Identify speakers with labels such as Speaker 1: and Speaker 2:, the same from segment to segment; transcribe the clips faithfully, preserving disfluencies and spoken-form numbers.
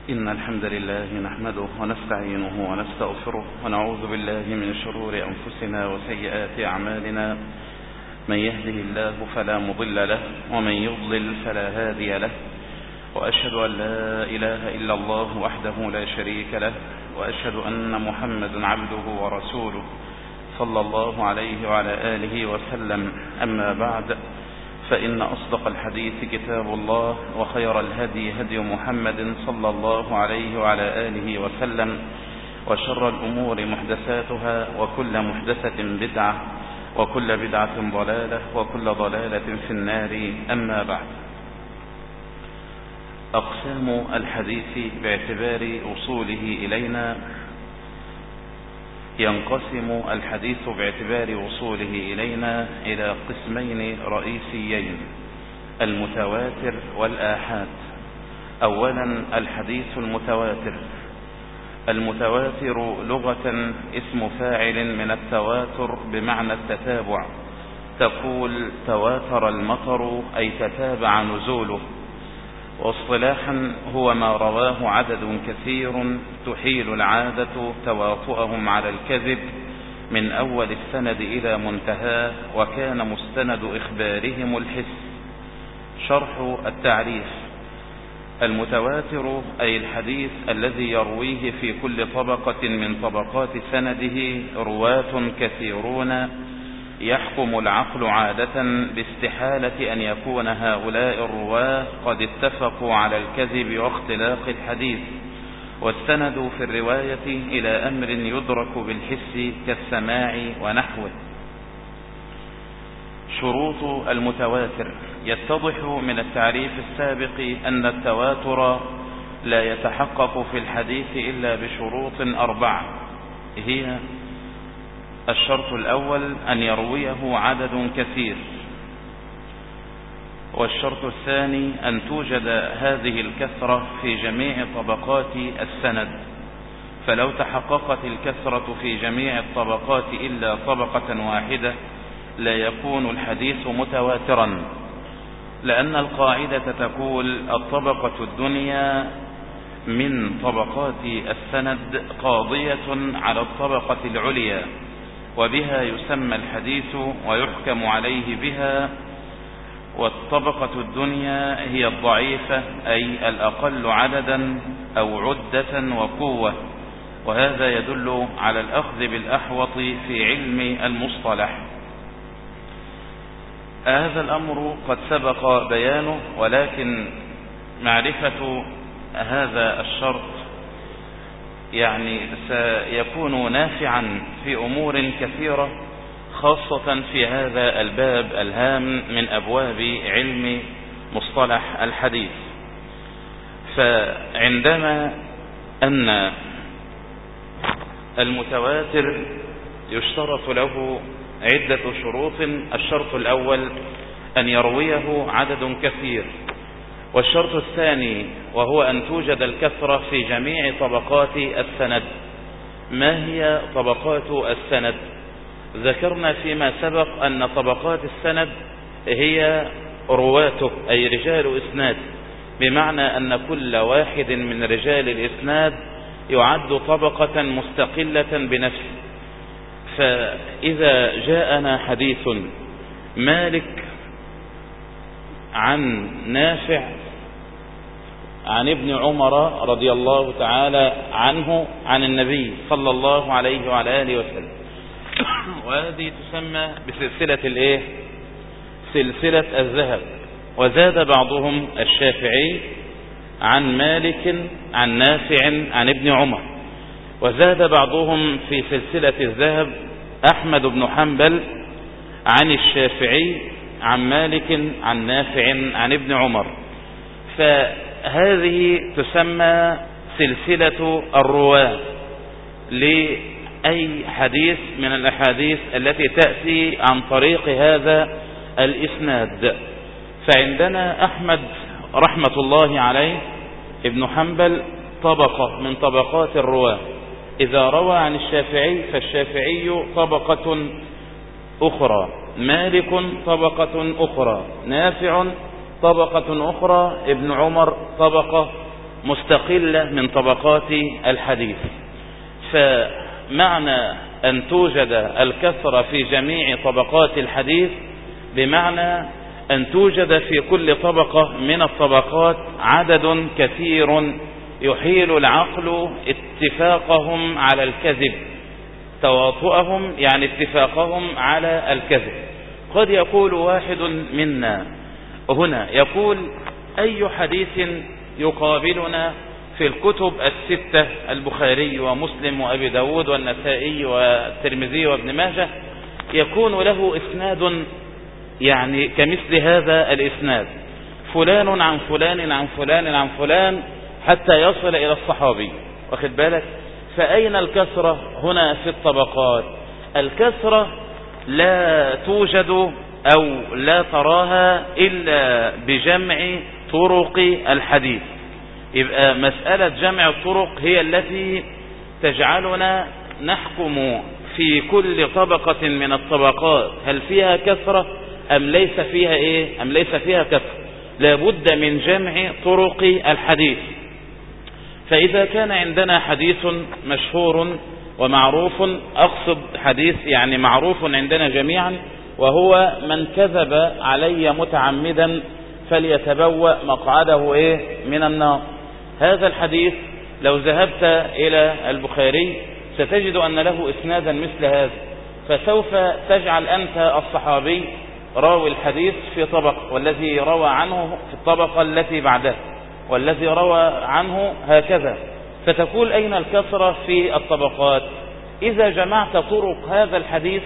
Speaker 1: إن الحمد لله نحمده ونستعينه ونستغفره ونعوذ بالله من شرور أنفسنا وسيئات أعمالنا. من يهده الله فلا مضل له ومن يضلل فلا هادي له، وأشهد أن لا إله إلا الله وحده لا شريك له، وأشهد أن محمدا عبده ورسوله صلى الله عليه وعلى آله وسلم. أما بعد، فإن أصدق الحديث كتاب الله، وخير الهدي هدي محمد صلى الله عليه وعلى آله وسلم، وشر الأمور محدثاتها، وكل محدثة بدعة، وكل بدعة ضلالة، وكل ضلالة في النار. أما بعد، أقسام الحديث باعتبار وصوله إلينا. ينقسم الحديث باعتبار وصوله إلينا إلى قسمين رئيسيين: المتواتر والآحاد. أولا، الحديث المتواتر. المتواتر لغة اسم فاعل من التواتر بمعنى التتابع. تقول تواتر المطر أي تتابع نزوله. واصطلاحا هو ما رواه عدد كثير تحيل العادة تواطؤهم على الكذب من أول السند إلى منتهاه، وكان مستند إخبارهم الحس. شرح التعريف: المتواتر أي الحديث الذي يرويه في كل طبقة من طبقات سنده رواة كثيرون، يحكم العقل عادة باستحالة أن يكون هؤلاء الرواة قد اتفقوا على الكذب واختلاق الحديث، واستندوا في الرواية إلى أمر يدرك بالحس كالسماع ونحوه. شروط المتواتر: يتضح من التعريف السابق أن التواتر لا يتحقق في الحديث إلا بشروط أربعة، هي: الشرط الأول أن يرويه عدد كثير، والشرط الثاني أن توجد هذه الكثرة في جميع طبقات السند، فلو تحققت الكثرة في جميع الطبقات إلا طبقة واحدة لا يكون الحديث متواترا، لأن القاعدة تقول: الطبقة الدنيا من طبقات السند قاضية على الطبقة العليا، وبها يسمى الحديث ويحكم عليه بها. والطبقة الدنيا هي الضعيفة، أي الأقل عددا أو عدة وقوة، وهذا يدل على الأخذ بالأحوط في علم المصطلح. هذا الأمر قد سبق بيانه، ولكن معرفة هذا الشرط يعني سيكون نافعا في أمور كثيرة، خاصة في هذا الباب الهام من أبواب علم مصطلح الحديث. فعندما أن المتواتر يشترط له عدة شروط: الشرط الأول أن يرويه عدد كثير، والشرط الثاني وهو أن توجد الكثرة في جميع طبقات السند. ما هي طبقات السند؟ ذكرنا فيما سبق أن طبقات السند هي رواته، أي رجال إسناد، بمعنى أن كل واحد من رجال الإسناد يعد طبقة مستقلة بنفسه. فإذا جاءنا حديث مالك عن نافع عن ابن عمر رضي الله تعالى عنه عن النبي صلى الله عليه وعلى آله وسلم، وهذه تسمى بسلسلة الايه؟ سلسلة الذهب. وزاد بعضهم الشافعي عن مالك عن نافع عن ابن عمر، وزاد بعضهم في سلسلة الذهب أحمد بن حنبل عن الشافعي عن مالك عن نافع عن ابن عمر. فهذه تسمى سلسلة الرواة لأي حديث من الأحاديث التي تأتي عن طريق هذا الإسناد. فعندنا أحمد رحمة الله عليه ابن حنبل طبقة من طبقات الرواة، إذا روى عن الشافعي فالشافعي طبقة أخرى، مالك طبقة أخرى، نافع طبقة أخرى، ابن عمر طبقة مستقلة من طبقات الحديث. فمعنى أن توجد الكثرة في جميع طبقات الحديث بمعنى أن توجد في كل طبقة من الطبقات عدد كثير يحيل العقل اتفاقهم على الكذب، تواطؤهم يعني اتفاقهم على الكذب. قد يقول واحد منا هنا يقول أي حديث يقابلنا في الكتب الستة البخاري ومسلم وأبي داود والنسائي والترمذي وابن ماجه يكون له إسناد يعني كمثل هذا الإسناد، فلان عن فلان عن فلان عن فلان حتى يصل إلى الصحابي، واخد بالك؟ فأين الكثرة هنا في الطبقات؟ الكثرة لا توجد أو لا تراها إلا بجمع طرق الحديث. يبقى مسألة جمع الطرق هي التي تجعلنا نحكم في كل طبقة من الطبقات هل فيها كثرة أم ليس فيها إيه أم ليس فيها كثرة. لابد من جمع طرق الحديث. فإذا كان عندنا حديث مشهور ومعروف، أقصد حديث يعني معروف عندنا جميعا، وهو من كذب علي متعمدا فليتبوأ مقعده إيه من النار. هذا الحديث لو ذهبت إلى البخاري ستجد أن له إسنادا مثل هذا، فسوف تجعل أنت الصحابي راوي الحديث في طبقة، والذي روى عنه في الطبقة التي بعده، والذي روى عنه هكذا، فتقول أين الكثرة في الطبقات؟ إذا جمعت طرق هذا الحديث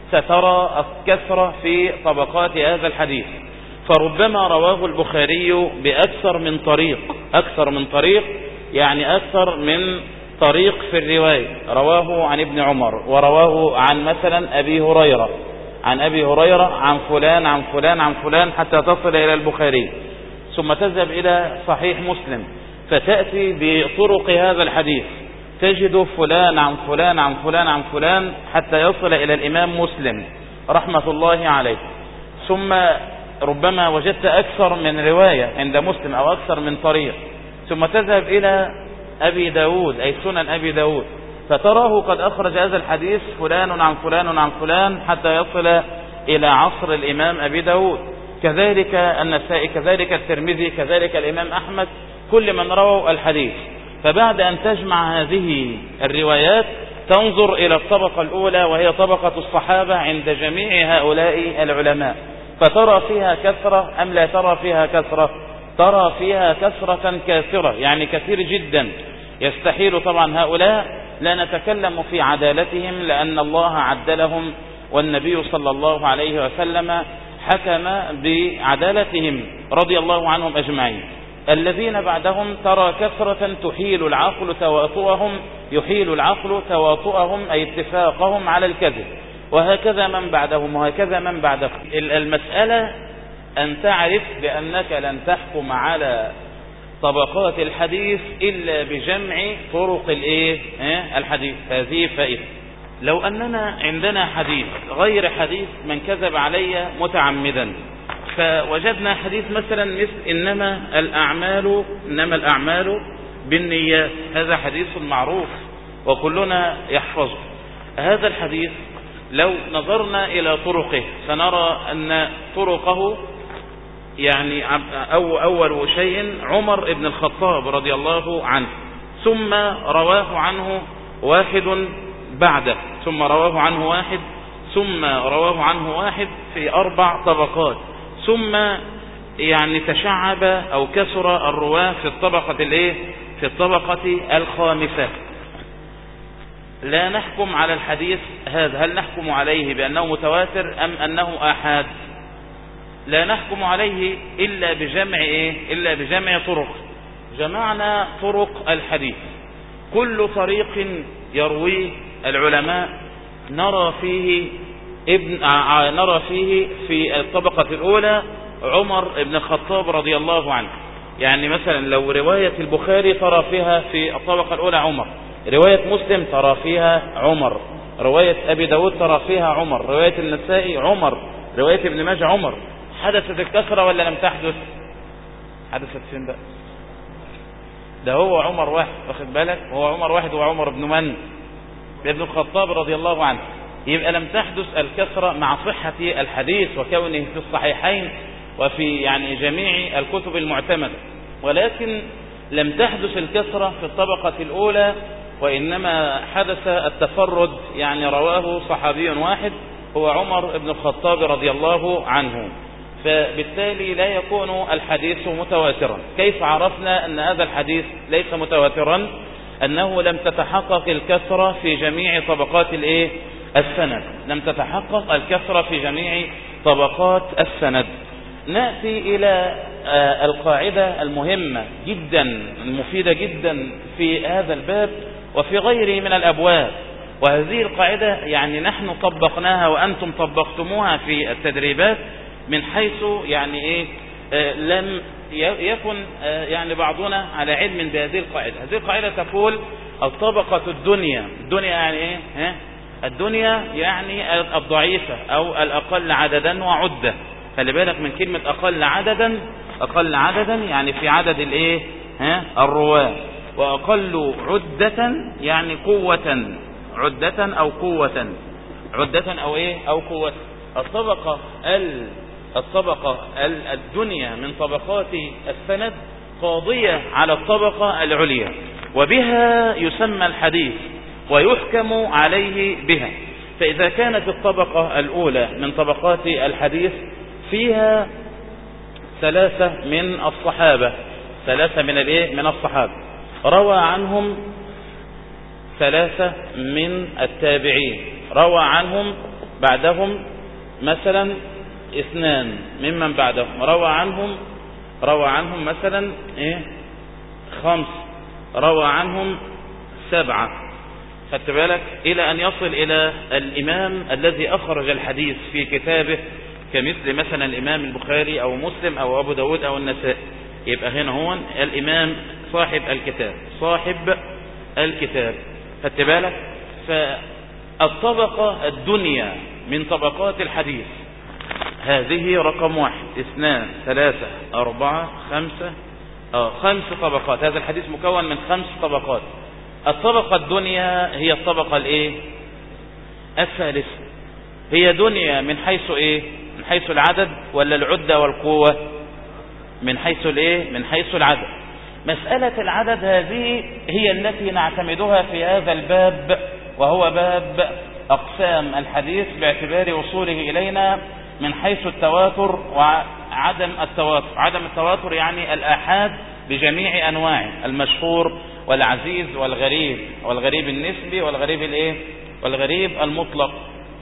Speaker 1: سترى الكثرة في طبقات هذا الحديث. فربما رواه البخاري بأكثر من طريق، أكثر من طريق يعني أكثر من طريق في الرواية، رواه عن ابن عمر، ورواه عن مثلا أبي هريرة، عن أبي هريرة عن فلان عن فلان عن فلان حتى تصل إلى البخاري، ثم تذهب إلى صحيح مسلم فتأتي بطرق هذا الحديث تجد فلان عن فلان عن فلان عن فلان حتى يصل إلى الإمام مسلم رحمة الله عليه. ثم ربما وجدت أكثر من رواية عند مسلم أو أكثر من طريق، ثم تذهب إلى أبي داود أي سنن أبي داود فتراه قد أخرج هذا الحديث فلان عن فلان عن فلان حتى يصل إلى عصر الإمام أبي داود، كذلك النسائي، كذلك الترمذي، كذلك الإمام أحمد، كل من رووا الحديث. فبعد أن تجمع هذه الروايات تنظر إلى الطبقة الأولى وهي طبقة الصحابة عند جميع هؤلاء العلماء، فترى فيها كثرة أم لا ترى فيها كثرة؟ ترى فيها كثرة كاثرة يعني كثير جدا. يستحيل طبعا هؤلاء لا نتكلم في عدالتهم لأن الله عدلهم، والنبي صلى الله عليه وسلم حكم بعدالتهم رضي الله عنهم أجمعين. الذين بعدهم ترى كثرة تحيل العقل تواطؤهم، يحيل العقل تواطؤهم أي اتفاقهم على الكذب، وهكذا من بعدهم وهكذا من بعدهم. المسألة أن تعرف بأنك لن تحكم على طبقات الحديث إلا بجمع طرق الإيه؟ الحديث. هذه فائدة. لو أننا عندنا حديث غير حديث من كذب علي متعمدا، فوجدنا حديث مثلا مثل إنما الأعمال إنما الأعمال بالنيات، هذا حديث معروف وكلنا يحفظه. هذا الحديث لو نظرنا إلى طرقه سنرى أن طرقه يعني أو أول شيء عمر بن الخطاب رضي الله عنه، ثم رواه عنه واحد بعده، ثم رواه عنه واحد، ثم رواه عنه واحد في أربع طبقات، ثم يعني تشعب أو كسر الرواة في الطبقة الايه في الطبقة الخامسة. لا نحكم على الحديث هذا، هل نحكم عليه بأنه متواتر أم أنه آحاد؟ لا نحكم عليه إلا بجمع إيه؟ إلا بجمع طرق. جمعنا طرق الحديث، كل طريق يرويه العلماء نرى فيه ابن نرى فيه في الطبقة الأولى عمر بن الخطاب رضي الله عنه. يعني مثلا لو رواية البخاري ترى فيها في الطبقة الأولى عمر، رواية مسلم ترى فيها عمر، رواية أبي داود ترى فيها عمر، رواية النسائي عمر، رواية ابن ماجه عمر. حدثت الكثرة ولا لم تحدث؟ حدثت فين بقى؟ ده هو عمر واحد، واخد بالك، هو عمر واحد، هو عمر بن من؟ ابن الخطاب رضي الله عنه. يبقى لم تحدث الكثرة مع صحة الحديث وكونه في الصحيحين وفي يعني جميع الكتب المعتمدة، ولكن لم تحدث الكثرة في الطبقة الأولى، وإنما حدث التفرد، يعني رواه صحابي واحد هو عمر بن الخطاب رضي الله عنه، فبالتالي لا يكون الحديث متواترا. كيف عرفنا أن هذا الحديث ليس متواترا؟ أنه لم تتحقق الكثرة في جميع طبقات الإيه؟ السند، لم تتحقق الكثرة في جميع طبقات السند. نأتي إلى القاعدة المهمة جدا المفيدة جدا في هذا الباب وفي غيره من الأبواب، وهذه القاعدة يعني نحن طبقناها وأنتم طبقتموها في التدريبات، من حيث يعني إيه آه لم يكن آه يعني بعضنا على علم بهذه القاعدة. هذه القاعدة تقول الطبقة الدنيا، الدنيا يعني إيه؟ ها؟ الدنيا يعني الضعيفة أو الأقل عددا وعدة. خلي بالك من كلمة أقل عددا، أقل عددا يعني في عدد الإيه؟ ها؟ الرواة، وأقل عدة يعني قوة، عدة أو قوة، عدة أو إيه؟ أو قوة. الطبقة ال الطبقة الدنيا من طبقات السند قاضية على الطبقة العليا، وبها يسمى الحديث ويحكم عليه بها. فإذا كانت الطبقة الأولى من طبقات الحديث فيها ثلاثة من الصحابة، ثلاثة من الإيه؟ من الصحابة، روى عنهم ثلاثة من التابعين، روى عنهم بعدهم مثلا اثنان ممن بعدهم، روى عنهم روى عنهم مثلا ايه خمس، روى عنهم سبعة، خدت بالك، إلى أن يصل إلى الإمام الذي أخرج الحديث في كتابه، كمثل مثلا الإمام البخاري أو مسلم أو أبو داود أو النسائي. يبقى هنا هو الإمام صاحب الكتاب، صاحب الكتاب، خدت بالك. فالطبقة الدنيا من طبقات الحديث هذه رقم واحد، اثنان، ثلاثة، أربعة، خمسة، آه خمس طبقات. هذا الحديث مكون من خمس طبقات. الطبقة الدنيا هي الطبقة الايه؟ الثالثة. هي دنيا من حيث ايه؟ من حيث العدد ولا العدة والقوة؟ من حيث الايه؟ من حيث العدد. مسألة العدد هذه هي التي نعتمدها في هذا الباب، وهو باب أقسام الحديث باعتبار وصوله إلينا من حيث التواتر وعدم التواتر. عدم التواتر يعني الآحاد بجميع أنواعه، المشهور والعزيز والغريب، والغريب النسبي والغريب الايه؟ والغريب المطلق.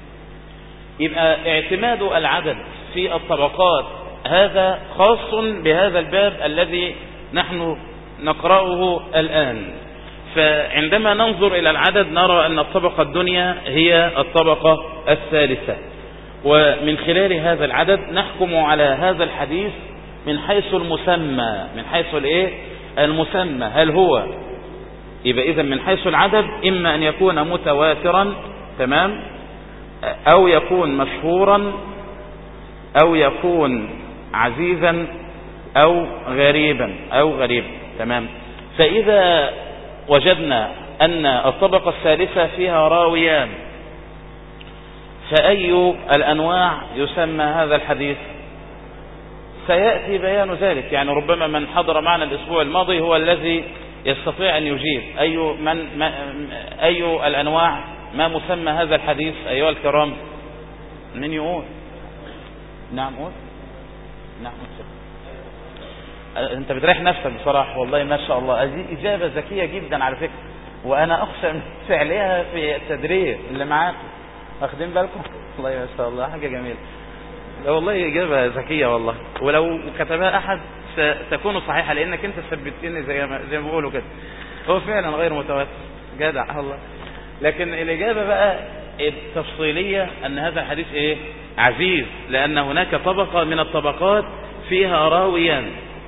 Speaker 1: يبقى اعتماد العدد في الطبقات هذا خاص بهذا الباب الذي نحن نقرأه الآن. فعندما ننظر إلى العدد نرى أن الطبقة الدنيا هي الطبقة الثالثة، ومن خلال هذا العدد نحكم على هذا الحديث من حيث المسمى، من حيث الايه؟ المسمى. هل هو يبقى إذن من حيث العدد إما أن يكون متواترا، تمام، أو يكون مشهورا، أو يكون عزيزا، أو غريبا، أو غريب، تمام. فإذا وجدنا أن الطبقة الثالثة فيها راويان، فأي الأنواع يسمى هذا الحديث؟ سيأتي بيان ذلك، يعني ربما من حضر معنا الأسبوع الماضي هو الذي يستطيع أن يجيب. أي من ما أي الأنواع، ما مسمى هذا الحديث أيها الكرام؟ من يقول؟ نعم قول. نعم أنت بتريح نفسك بصراحة، والله ما شاء الله، هذه إجابة ذكية جدا على فكرة، وأنا أخشى من فعلها في التدريب اللي معاكم، واخدين بالكم؟ والله ما شاء الله حاجة جميلة، لا والله إجابة ذكية والله، ولو كتبها أحد ستكون صحيحة، لأنك أنت ثبتني زي ما زي ما بيقولوا كده. هو فعلا غير متواتر، جدع الله. لكن الإجابة بقى التفصيلية أن هذا الحديث إيه؟ عزيز، لأن هناك طبقة من الطبقات فيها راويان.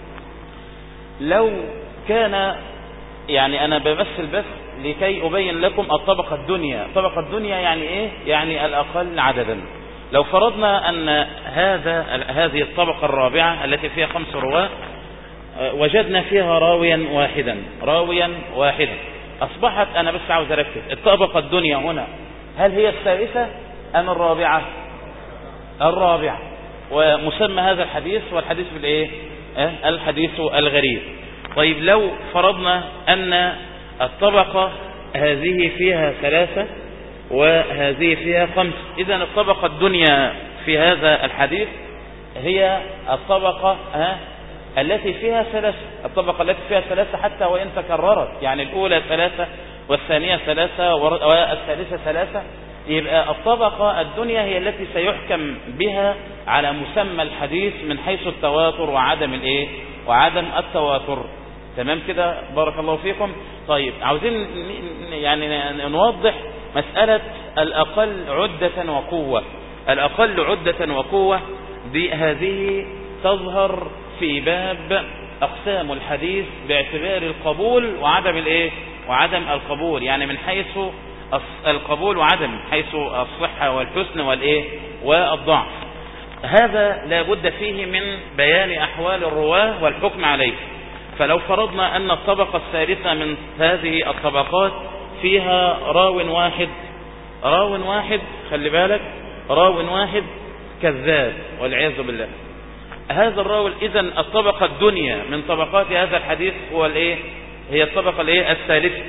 Speaker 1: لو كان يعني أنا بمثل بس لكي أبين لكم الطبقة الدنيا. الطبقة الدنيا يعني إيه؟ يعني الأقل عددا. لو فرضنا أن هذا هذه الطبقة الرابعة التي فيها خمس رواة وجدنا فيها راويا واحدا راويا واحدا أصبحت، أنا بس عاوز أركز، الطبقة الدنيا هنا هل هي الثالثة أم الرابعة؟ الرابعة. ومسمى هذا الحديث والحديث بالإيه؟ أه؟ الحديث الغريب. طيب لو فرضنا أن الطبقة هذه فيها ثلاثة وهذه فيها خمس، إذن الطبقة الدنيا في هذا الحديث هي الطبقة أه؟ التي فيها ثلاثة، الطبقة التي فيها ثلاثة حتى وإن تكررت، يعني الأولى ثلاثة والثانية ثلاثة والثالثة ثلاثة، يبقى الطبقة الدنيا هي التي سيحكم بها على مسمى الحديث من حيث التواتر وعدم الايه وعدم التواتر. تمام كده؟ بارك الله فيكم. طيب عاوزين يعني نوضح مسألة الأقل عدة وقوة. الأقل عدة وقوة دي هذه تظهر في باب أقسام الحديث باعتبار القبول وعدم الايه وعدم القبول، يعني من حيث القبول وعدم حيث الصحة والحسن والايه والضعف. هذا لا بد فيه من بيان أحوال الرواه والحكم عليه. فلو فرضنا أن الطبقة الثالثة من هذه الطبقات فيها راو واحد راو واحد خلي بالك، راو واحد كذاب والعياذ بالله، هذا الراوي إذن الطبقة الدنيا من طبقات هذا الحديث هو الايه هي الطبقة الايه الثالثة.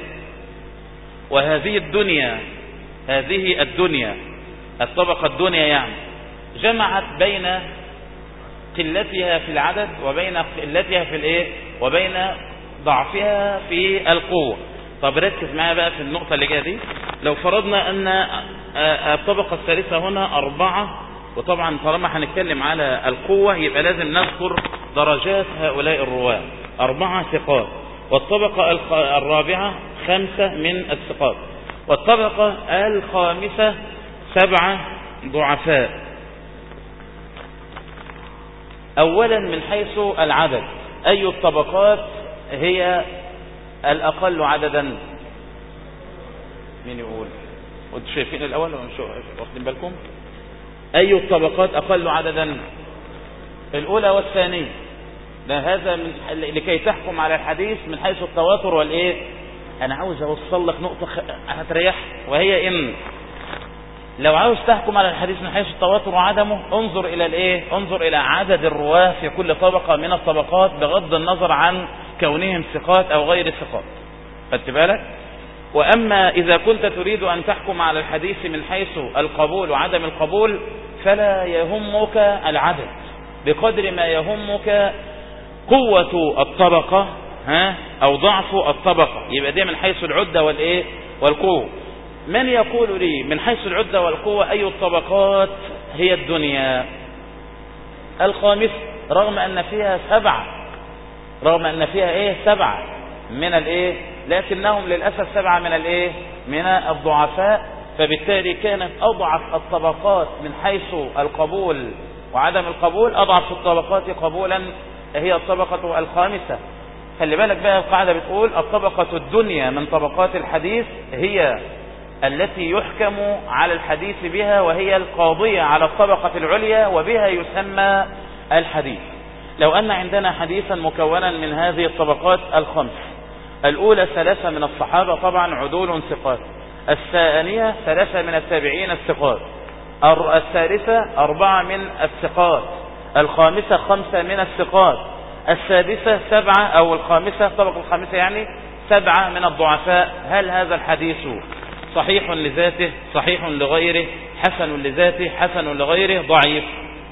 Speaker 1: وهذه الدنيا هذه الدنيا الطبقة الدنيا يعني جمعت بين قلتها في العدد وبين قلتها في الايه وبين ضعفها في القوة. طب ركز معايا بقى في النقطة اللي جايه دي. لو فرضنا ان الطبقة الثالثة هنا أربعة، وطبعا طالما هنتكلم على القوة يبقى لازم نذكر درجات هؤلاء الرواة، أربعة ثقات، والطبقة الرابعة خمسة من الثقات، والطبقة الخامسة سبعة ضعفاء. أولا من حيث العدد أي الطبقات هي الأقل عددا؟ مين يقول؟ وانتوا شايفين الأول ولا مش واخدين بالكم؟ أي الطبقات أقل عددا؟ الأولى والثانية. ده هذا من لكي تحكم على الحديث من حيث التواتر والإيه. أنا عاوز أوصل لك نقطة هتريح، وهي إن لو عاوز تحكم على الحديث من حيث التواتر وعدمه انظر إلى الإيه انظر إلى عدد الرواه في كل طبقة من الطبقات بغض النظر عن كونهم ثقات أو غير ثقات. خدت بالك؟ وأما إذا كنت تريد أن تحكم على الحديث من حيث القبول وعدم القبول فلا يهمك العدد بقدر ما يهمك قوة الطبقة ها أو ضعف الطبقة. يبقى دي من حيث العدة والإيه والقوة. من يقول لي من حيث العدة والقوة أي الطبقات هي الدنيا؟ الخامس، رغم أن فيها سبعة رغم أن فيها إيه سبعة من الإيه لكنهم للأسف سبعة من الإيه من الضعفاء، فبالتالي كانت أضعف الطبقات من حيث القبول وعدم القبول، أضعف الطبقات قبولا هي الطبقة الخامسة. خلي بالك بقى القاعدة بتقول الطبقة الدنيا من طبقات الحديث هي التي يحكم على الحديث بها وهي القاضية على الطبقة العليا وبها يسمى الحديث. لو أن عندنا حديثا مكونا من هذه الطبقات الخمس، الأولى ثلاثة من الصحابة طبعا عدول ثقات، الثانية ثلاثة من التابعين الثقات، الثالثة أربعة من الثقات، الخامسة خمسة من الثقات، السادسة سبعة أو الخامسة الطبقة الخامسة يعني سبعة من الضعفاء. هل هذا الحديث صحيح لذاته صحيح لغيره حسن لذاته حسن لغيره ضعيف؟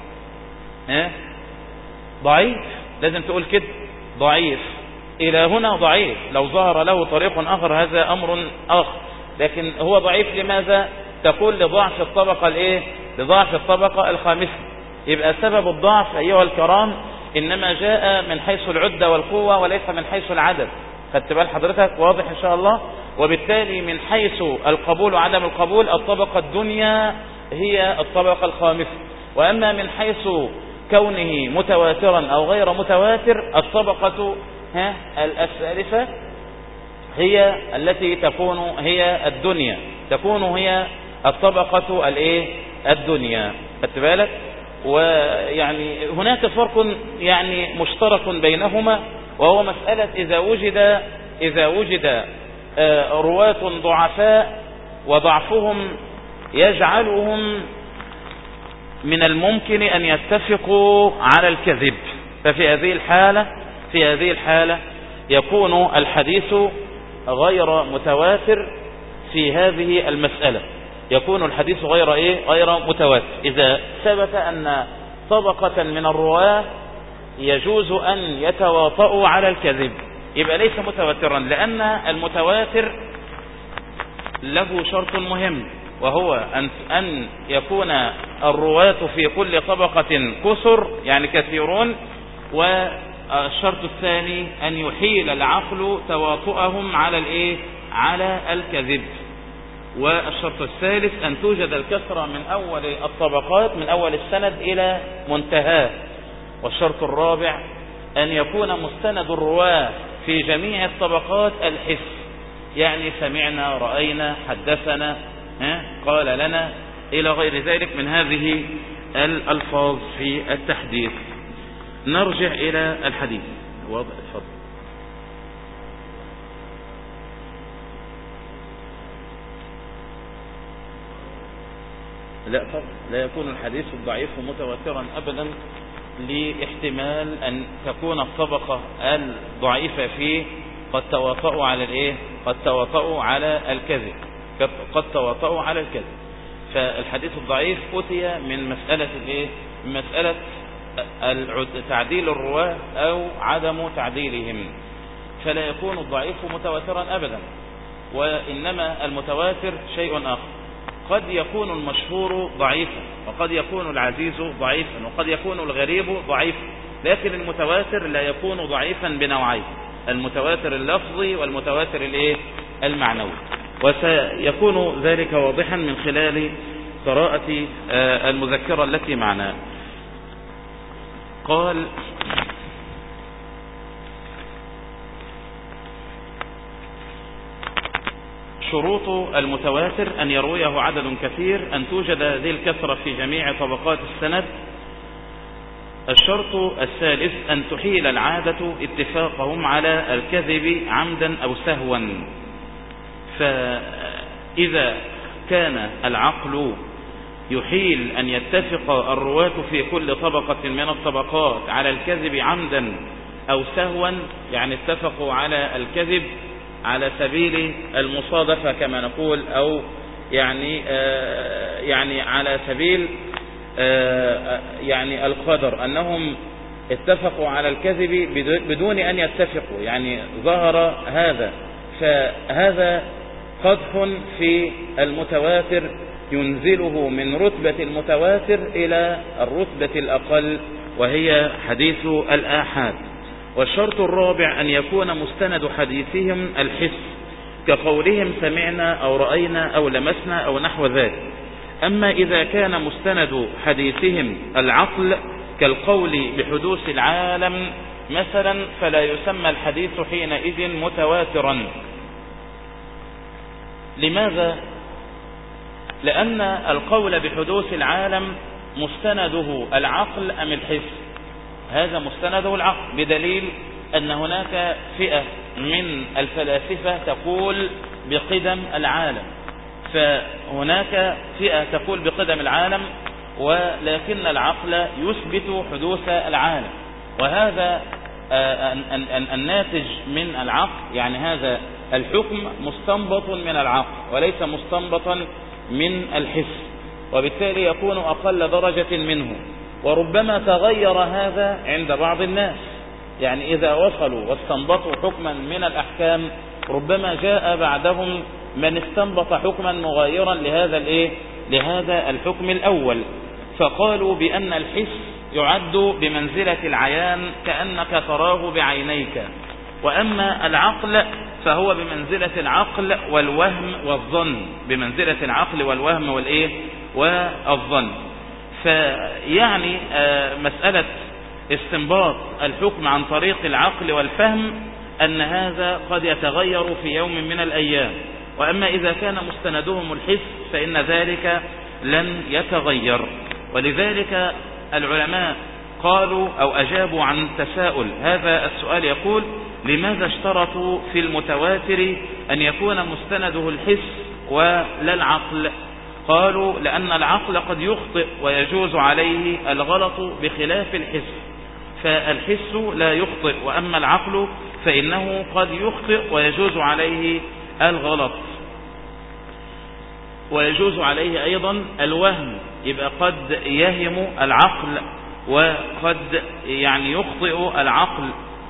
Speaker 1: ها؟ ضعيف، لازم تقول كده ضعيف. إلى هنا ضعيف، لو ظهر له طريق آخر هذا أمر آخر، لكن هو ضعيف لماذا؟ تقول لضعف الطبقة الايه لضعف الطبقة الخامسة. يبقى سبب الضعف أيها الكرام إنما جاء من حيث العدة والقوة وليس من حيث العدد. خدت بال حضرتك؟ واضح إن شاء الله. وبالتالي من حيث القبول وعدم القبول الطبقة الدنيا هي الطبقة الخامسة. وأما من حيث كونه متواترا أو غير متواتر الطبقة ها الثالثة هي التي تكون هي الدنيا تكون هي الطبقة الايه الدنيا. خدت بالك؟ ويعني هناك فرق يعني مشترك بينهما وهو مسألة إذا وجد إذا وجد رواة ضعفاء وضعفهم يجعلهم من الممكن أن يتفقوا على الكذب، ففي هذه الحالة في هذه الحالة يكون الحديث غير متواتر. في هذه المسألة يكون الحديث غير إيه غير متواتر إذا ثبت أن طبقة من الرواة يجوز أن يتواطؤوا على الكذب، يبقى ليس متواترا، لأن المتواتر له شرط مهم، وهو أن أن يكون الرواة في كل طبقة كثر يعني كثيرون، والشرط الثاني أن يحيل العقل تواطؤهم على الإيه على الكذب، والشرط الثالث أن توجد الكثرة من أول الطبقات من أول السند إلى منتهاه، والشرط الرابع أن يكون مستند الرواة في جميع الطبقات الحس، يعني سمعنا رأينا حدثنا قال لنا إلى غير ذلك من هذه الألفاظ في التحديث. نرجع إلى الحديث. واضح؟ اتفضل. لا طبعا لا يكون الحديث الضعيف متواترا أبدا، لاحتمال أن تكون الطبقة الضعيفة فيه قد تواطؤوا على الإيه قد تواطؤوا على الكذب قد تواطؤوا على الكذب فالحديث الضعيف أتي من مسألة الإيه من مسألة تعديل الرواة أو عدم تعديلهم، فلا يكون الضعيف متواترا أبدا، وإنما المتواتر شيء آخر. قد يكون المشهور ضعيفا، وقد يكون العزيز ضعيفا، وقد يكون الغريب ضعيفا، لكن المتواتر لا يكون ضعيفا بنوعين، المتواتر اللفظي والمتواتر الايه المعنوي، وسيكون ذلك واضحا من خلال قراءة المذكرة التي معنا. قال: شروط المتواتر أن يرويه عدد كثير، أن توجد هذه الكثرة في جميع طبقات السند. الشرط الثالث أن تحيل العادة اتفاقهم على الكذب عمدا أو سهوا، فإذا كان العقل يحيل أن يتفق الرواة في كل طبقة من الطبقات على الكذب عمدا أو سهوا، يعني اتفقوا على الكذب على سبيل المصادفة كما نقول، أو يعني آه يعني على سبيل آه يعني القدر، أنهم اتفقوا على الكذب بدون أن يتفقوا، يعني ظهر هذا، فهذا قدح في المتواتر ينزله من رتبة المتواتر إلى الرتبة الأقل، وهي حديث الآحاد. والشرط الرابع أن يكون مستند حديثهم الحس، كقولهم سمعنا أو رأينا أو لمسنا أو نحو ذلك. أما إذا كان مستند حديثهم العقل كالقول بحدوث العالم مثلا، فلا يسمى الحديث حينئذ متواترا. لماذا؟ لأن القول بحدوث العالم مستنده العقل أم الحس؟ هذا مستنده العقل، بدليل أن هناك فئة من الفلاسفة تقول بقدم العالم، فهناك فئة تقول بقدم العالم ولكن العقل يثبت حدوث العالم، وهذا الناتج من العقل، يعني هذا الحكم مستنبط من العقل وليس مستنبطا من الحس، وبالتالي يكون أقل درجة منه. وربما تغير هذا عند بعض الناس، يعني إذا وصلوا واستنبطوا حكما من الأحكام ربما جاء بعدهم من استنبط حكما مغايرا لهذا الايه لهذا الحكم الأول، فقالوا بأن الحس يعد بمنزلة العيان كأنك تراه بعينيك، وأما العقل فهو بمنزلة العقل والوهم والظن، بمنزلة العقل والوهم والإيه والظن. فيعني مسألة استنباط الحكم عن طريق العقل والفهم أن هذا قد يتغير في يوم من الأيام، وأما إذا كان مستندهم الحس فإن ذلك لن يتغير. ولذلك العلماء قالوا أو أجابوا عن تساؤل هذا السؤال، يقول: لماذا اشترطوا في المتواتر أن يكون مستنده الحس ولا العقل؟ قالوا: لأن العقل قد يخطئ ويجوز عليه الغلط بخلاف الحس، فالحس لا يخطئ، وأما العقل فإنه قد يخطئ ويجوز عليه الغلط، ويجوز عليه أيضا الوهم، يبقى قد يهم العقل وقد يعني يخطئ العقل،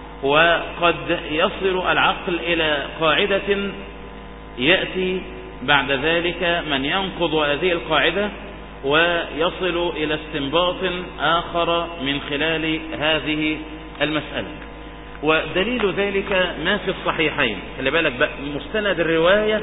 Speaker 1: وقد يصل العقل إلى قاعدة يأتي بعد ذلك من ينقض هذه القاعدة ويصل إلى استنباط آخر من خلال هذه المسألة. ودليل ذلك ما في الصحيحين، خلي بالك بقى، مستند الرواية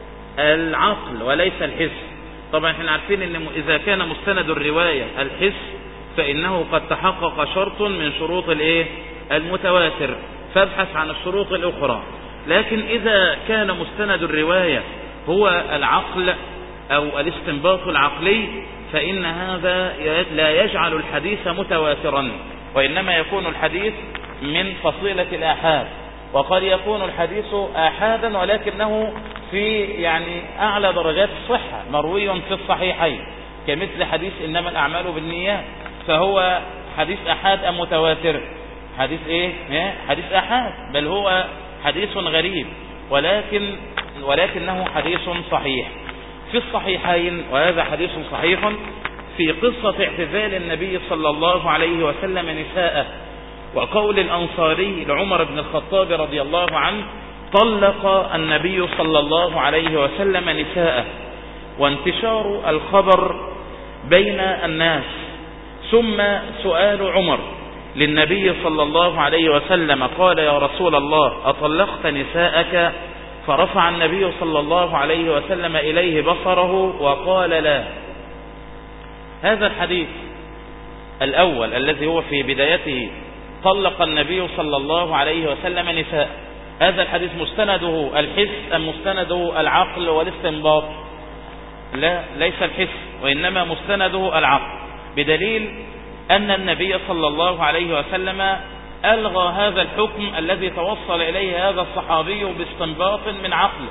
Speaker 1: العقل وليس الحس. طبعا احنا عارفين ان اذا كان مستند الرواية الحس فانه قد تحقق شرط من شروط الايه المتواتر، فابحث عن الشروط الاخرى. لكن اذا كان مستند الرواية هو العقل او الاستنباط العقلي فان هذا لا يجعل الحديث متواترا، وانما يكون الحديث من فصيلة الآحاد، وقد يكون الحديث آحادا ولكنه في يعني أعلى درجات الصحة، مروي في الصحيحين، كمثل حديث إنما الأعمال بالنيات، فهو حديث آحاد أم متواتر؟ حديث إيه؟ حديث آحاد، بل هو حديث غريب، ولكن ولكنه حديث صحيح في الصحيحين. وهذا حديث صحيح في قصة اعتزال النبي صلى الله عليه وسلم نساءه، وقول الأنصاري لعمر بن الخطاب رضي الله عنه: طلق النبي صلى الله عليه وسلم نساءه، وانتشار الخبر بين الناس، ثم سؤال عمر للنبي صلى الله عليه وسلم قال: يا رسول الله أطلقت نساءك؟ فرفع النبي صلى الله عليه وسلم إليه بصره وقال: لا. هذا الحديث الأول الذي هو في بدايته طلق النبي صلى الله عليه وسلم نساء، هذا الحديث مستنده الحس أم مستنده العقل والاستنباط؟ لا، ليس الحس، وإنما مستنده العقل، بدليل أن النبي صلى الله عليه وسلم ألغى هذا الحكم الذي توصل إليه هذا الصحابي باستنباط من عقل.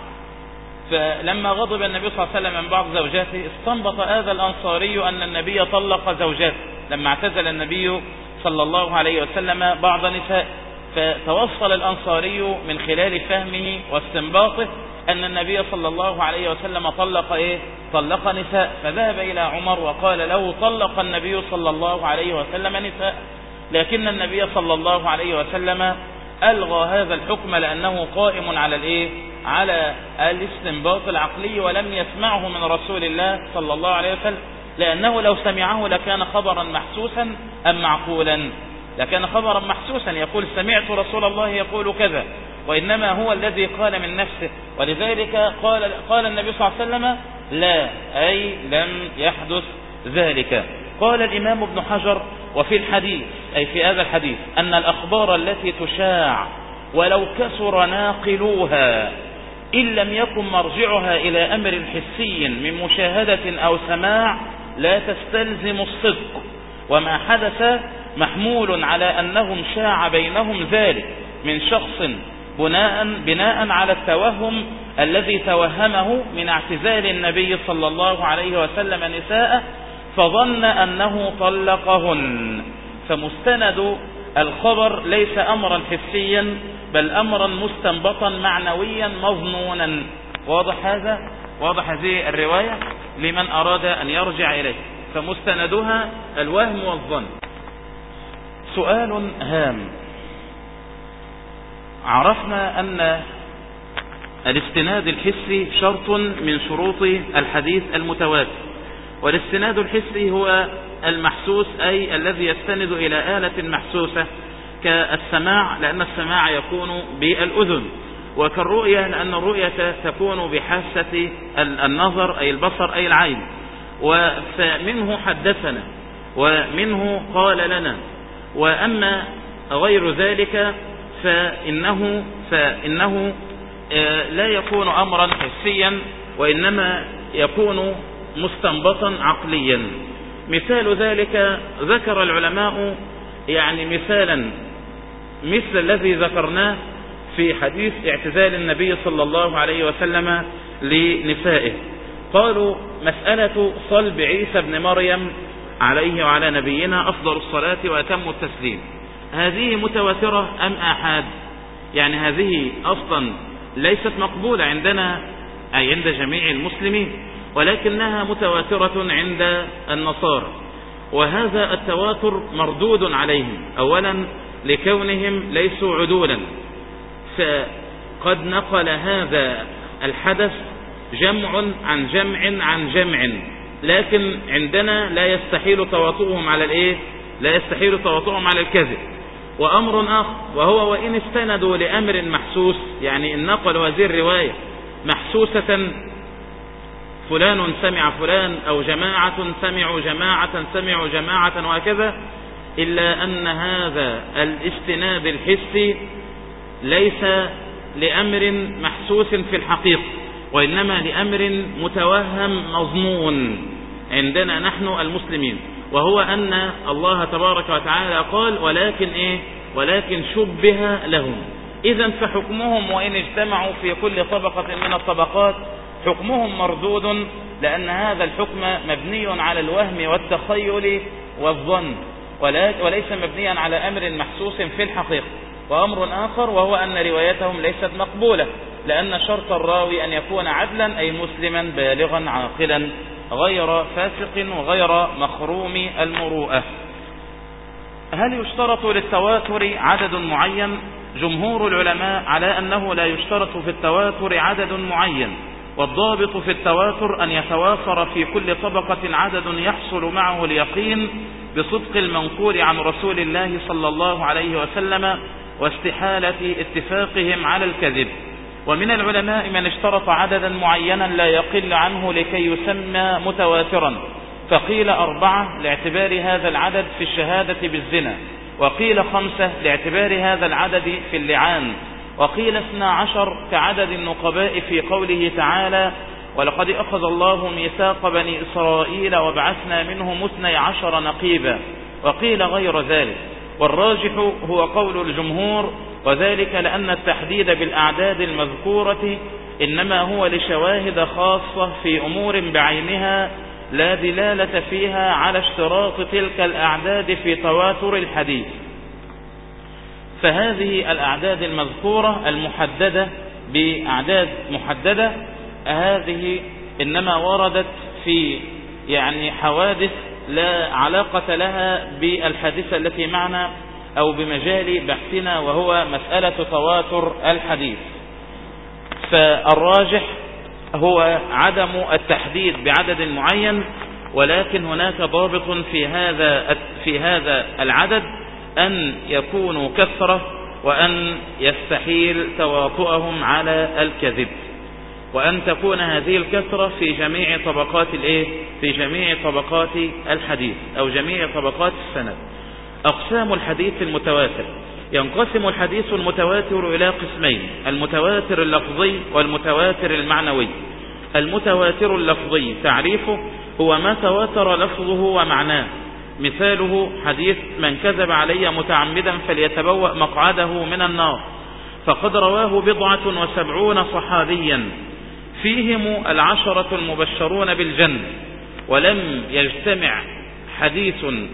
Speaker 1: فلما غضب النبي صلى الله عليه وسلم من بعض زوجاته استنبط هذا الأنصاري أن النبي طلق زوجاته لما اعتزل النبي صلى الله عليه وسلم بعض نساء، فتوصل الأنصاري من خلال فهمه واستنباطه أن النبي صلى الله عليه وسلم طلق إيه؟ طلق نساء، فذهب إلى عمر وقال له: طلق النبي صلى الله عليه وسلم نساء، لكن النبي صلى الله عليه وسلم ألغى هذا الحكم لأنه قائم على الإيه؟ على الاستنباط العقلي، ولم يسمعه من رسول الله صلى الله عليه وسلم، لأنه لو سمعه لكان خبرا محسوسا أم معقولا؟ لكان خبرا محسوسا، يقول: سمعت رسول الله يقول كذا، وإنما هو الذي قال من نفسه، ولذلك قال, قال النبي صلى الله عليه وسلم: لا، أي لم يحدث ذلك. قال الإمام ابن حجر: وفي الحديث، أي في هذا الحديث، أن الأخبار التي تشاع ولو كثر ناقلوها إن لم يكن مرجعها إلى أمر حسي من مشاهدة أو سماع لا تستلزم الصدق، وما حدث محمول على أنهم شاع بينهم ذلك من شخص بناء, بناء على التوهم الذي توهمه من اعتزال النبي صلى الله عليه وسلم نساءه فظن أنه طلقهن. فمستند الخبر ليس أمرا حسيا بل أمرا مستنبطا معنويا مظنونا. واضح هذا؟ واضح هذه الرواية لمن أراد أن يرجع إليه، فمستندها الوهم والظن. سؤال هام: عرفنا أن الاستناد الحسي شرط من شروط الحديث المتواتر، والاستناد الحسي هو المحسوس، أي الذي يستند إلى آلة محسوسة كالسماع، لأن السماع يكون بالأذن، وكالرؤية لأن الرؤية تكون بحاسة النظر أي البصر أي العين. ومنه حدثنا ومنه قال لنا، وأما غير ذلك فإنه, فإنه لا يكون أمرا حسيا وإنما يكون مستنبطا عقليا. مثال ذلك ذكر العلماء يعني مثالا مثل الذي ذكرناه في حديث اعتزال النبي صلى الله عليه وسلم لنسائه. قالوا مسألة صلب عيسى بن مريم عليه وعلى نبينا أفضل الصلاة وأتم التسليم، هذه متواترة أم آحاد؟ يعني هذه أصلا ليست مقبولة عندنا أي عند جميع المسلمين، ولكنها متواترة عند النصارى، وهذا التواتر مردود عليهم، أولا لكونهم ليسوا عدولا، فقد نقل هذا الحدث جمع عن جمع عن جمع، لكن عندنا لا يستحيل تواطؤهم على الايه لا يستحيل تواطؤهم على الكذب. وأمر آخر وهو وإن استندوا لأمر محسوس، يعني إن نقلوا هذه الرواية محسوسة فلان سمع فلان أو جماعة سمعوا جماعة سمعوا جماعة وهكذا، إلا أن هذا الاستناد الحسي ليس لأمر محسوس في الحقيقة، وإنما لأمر متوهم مظنون عندنا نحن المسلمين، وهو أن الله تبارك وتعالى قال ولكن إيه ولكن شبه لهم. إذن فحكمهم وإن اجتمعوا في كل طبقة من الطبقات حكمهم مردود، لأن هذا الحكم مبني على الوهم والتخيل والظن، وليس مبنيا على أمر محسوس في الحقيقة. وأمر آخر وهو أن روايتهم ليست مقبولة، لأن شرط الراوي أن يكون عدلا أي مسلما بالغا عاقلا غير فاسق وغير مخروم المروءة. هل يشترط للتواتر عدد معين؟ جمهور العلماء على أنه لا يشترط في التواتر عدد معين، والضابط في التواتر أن يتوافر في كل طبقة عدد يحصل معه اليقين بصدق المنقول عن رسول الله صلى الله عليه وسلم واستحالة اتفاقهم على الكذب. ومن العلماء من اشترط عددا معينا لا يقل عنه لكي يسمى متواترا، فقيل أربعة لاعتبار هذا العدد في الشهادة بالزنا، وقيل خمسة لاعتبار هذا العدد في اللعان، وقيل اثنا عشر كعدد النقباء في قوله تعالى ولقد أخذ الله ميثاق بني إسرائيل وبعثنا منهم اثني عشر نقيبا، وقيل غير ذلك. والراجح هو قول الجمهور، وذلك لأن التحديد بالأعداد المذكورة إنما هو لشواهد خاصة في أمور بعينها لا دلالة فيها على اشتراط تلك الأعداد في تواتر الحديث. فهذه الأعداد المذكورة المحددة بأعداد محددة هذه إنما وردت في يعني حوادث لا علاقة لها بالحادثة التي معنا أو بمجال بحثنا، وهو مسألة تواتر الحديث. فالراجح هو عدم التحديد بعدد معين، ولكن هناك ضابط في هذا في هذا العدد أن يكونوا كثرة، وأن يستحيل تواطؤهم على الكذب، وأن تكون هذه الكثرة في جميع طبقات الايه في جميع طبقات الحديث أو جميع طبقات السند. أقسام الحديث المتواتر: ينقسم الحديث المتواتر إلى قسمين: المتواتر اللفظي والمتواتر المعنوي. المتواتر اللفظي تعريفه هو ما تواتر لفظه ومعناه، مثاله حديث من كذب علي متعمدا فليتبوأ مقعده من النار، فقد رواه بضعة وسبعون صحابيا فيهم العشرة المبشرون بالجنة، ولم يجتمع حديث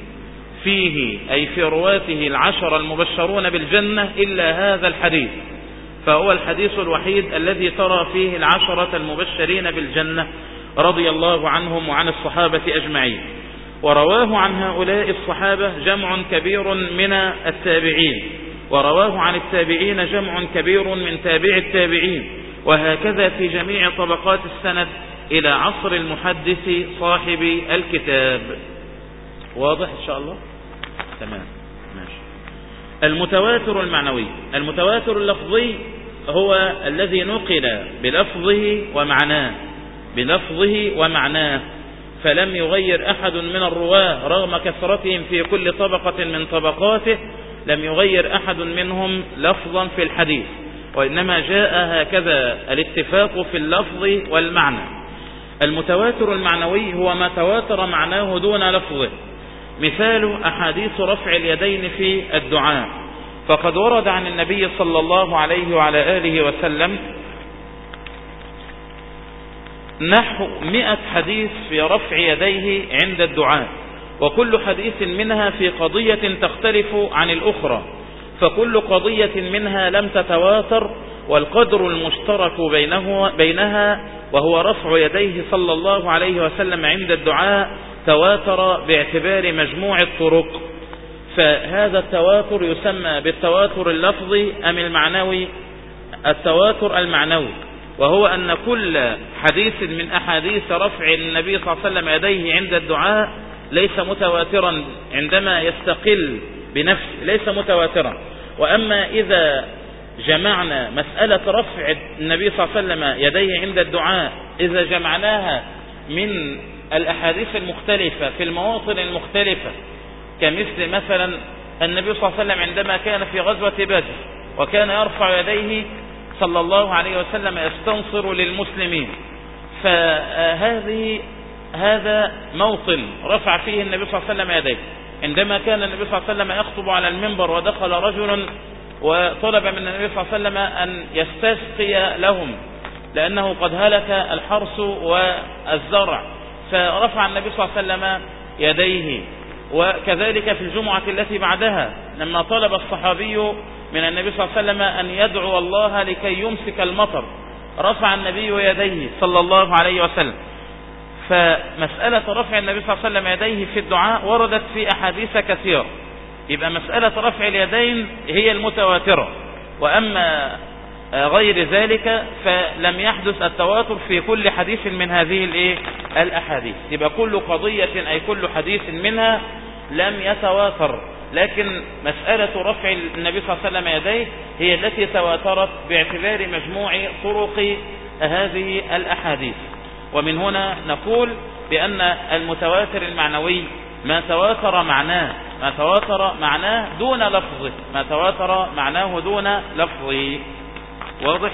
Speaker 1: فيه أي في رواته العشرة المبشرون بالجنة إلا هذا الحديث، فهو الحديث الوحيد الذي ترى فيه العشرة المبشرين بالجنة رضي الله عنهم وعن الصحابة أجمعين. ورواه عن هؤلاء الصحابة جمع كبير من التابعين، ورواه عن التابعين جمع كبير من تابع التابعين، وهكذا في جميع طبقات السند إلى عصر المحدث صاحب الكتاب. واضح إن شاء الله؟ تمام ماشي. المتواتر المعنوي: المتواتر اللفظي هو الذي نقل بلفظه ومعناه بلفظه ومعناه فلم يغير أحد من الرواة رغم كثرتهم في كل طبقة من طبقاته، لم يغير أحد منهم لفظا في الحديث، وإنما جاء هكذا الاتفاق في اللفظ والمعنى. المتواتر المعنوي هو ما تواتر معناه دون لفظه، مثال أحاديث رفع اليدين في الدعاء، فقد ورد عن النبي صلى الله عليه وعلى آله وسلم نحو مئة حديث في رفع يديه عند الدعاء، وكل حديث منها في قضية تختلف عن الأخرى، فكل قضية منها لم تتواتر، والقدر المشترك بينه بينها وهو رفع يديه صلى الله عليه وسلم عند الدعاء تواتر باعتبار مجموع الطرق. فهذا التواتر يسمى بالتواتر اللفظي أم المعنوي؟ التواتر المعنوي، وهو أن كل حديث من أحاديث رفع النبي صلى الله عليه وسلم يديه عند الدعاء ليس متواترا عندما يستقل بنفسه، ليس متواترا. وأما إذا جمعنا مسألة رفع النبي صلى الله عليه وسلم يديه عند الدعاء، إذا جمعناها من الأحاديث المختلفة في المواطن المختلفة، كمثل مثلا النبي صلى الله عليه وسلم عندما كان في غزوة بدر وكان يرفع يديه صلى الله عليه وسلم يستنصر للمسلمين، فهذه هذا موطن رفع فيه النبي صلى الله عليه وسلم يديه. عندما كان النبي صلى الله عليه وسلم يخطب على المنبر ودخل رجل وطلب من النبي صلى الله عليه وسلم أن يستسقي لهم لأنه قد هلك الحرث والزرع، فرفع النبي صلى الله عليه وسلم يديه. وكذلك في الجمعة التي بعدها لما طلب الصحابي من النبي صلى الله عليه وسلم أن يدعو الله لكي يمسك المطر، رفع النبي يديه صلى الله عليه وسلم. فمسألة رفع النبي صلى الله عليه وسلم يديه في الدعاء وردت في أحاديث كثيرة، يبقى مسألة رفع اليدين هي المتواترة، وأما غير ذلك فلم يحدث التواتر في كل حديث من هذه الايه الأحاديث. يبقى كل قضية أي كل حديث منها لم يتواتر، لكن مسألة رفع النبي صلى الله عليه وسلم يديه هي التي تواترت باعتبار مجموع طرق هذه الأحاديث. ومن هنا نقول بأن المتواتر المعنوي ما تواتر معناه ما تواتر معناه دون لفظه ما تواتر معناه دون لفظه. واضح؟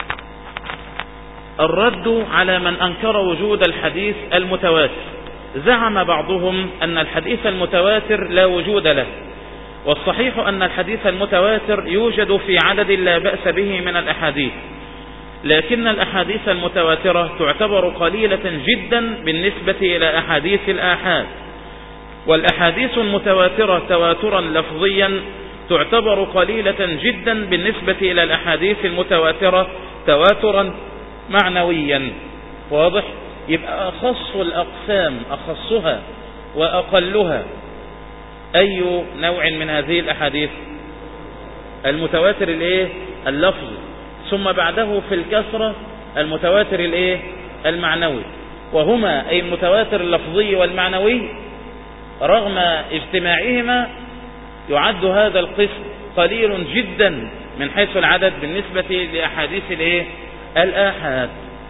Speaker 1: الرد على من أنكر وجود الحديث المتواتر. زعم بعضهم أن الحديث المتواتر لا وجود له، والصحيح أن الحديث المتواتر يوجد في عدد لا بأس به من الأحاديث، لكن الأحاديث المتواترة تعتبر قليلة جدا بالنسبة إلى أحاديث الآحاد، والأحاديث المتواترة تواترا لفظيا تعتبر قليلة جدا بالنسبة إلى الأحاديث المتواترة تواترا معنويا. واضح؟ يبقى أخص الأقسام أخصها وأقلها أي نوع من هذه الأحاديث؟ المتواتر الايه اللفظ، ثم بعده في الكثرة المتواتر الايه المعنوي، وهما أي المتواتر اللفظي والمعنوي رغم اجتماعهما يعد هذا القسم قليل جدا من حيث العدد بالنسبة لأحاديث الايه الآحاد.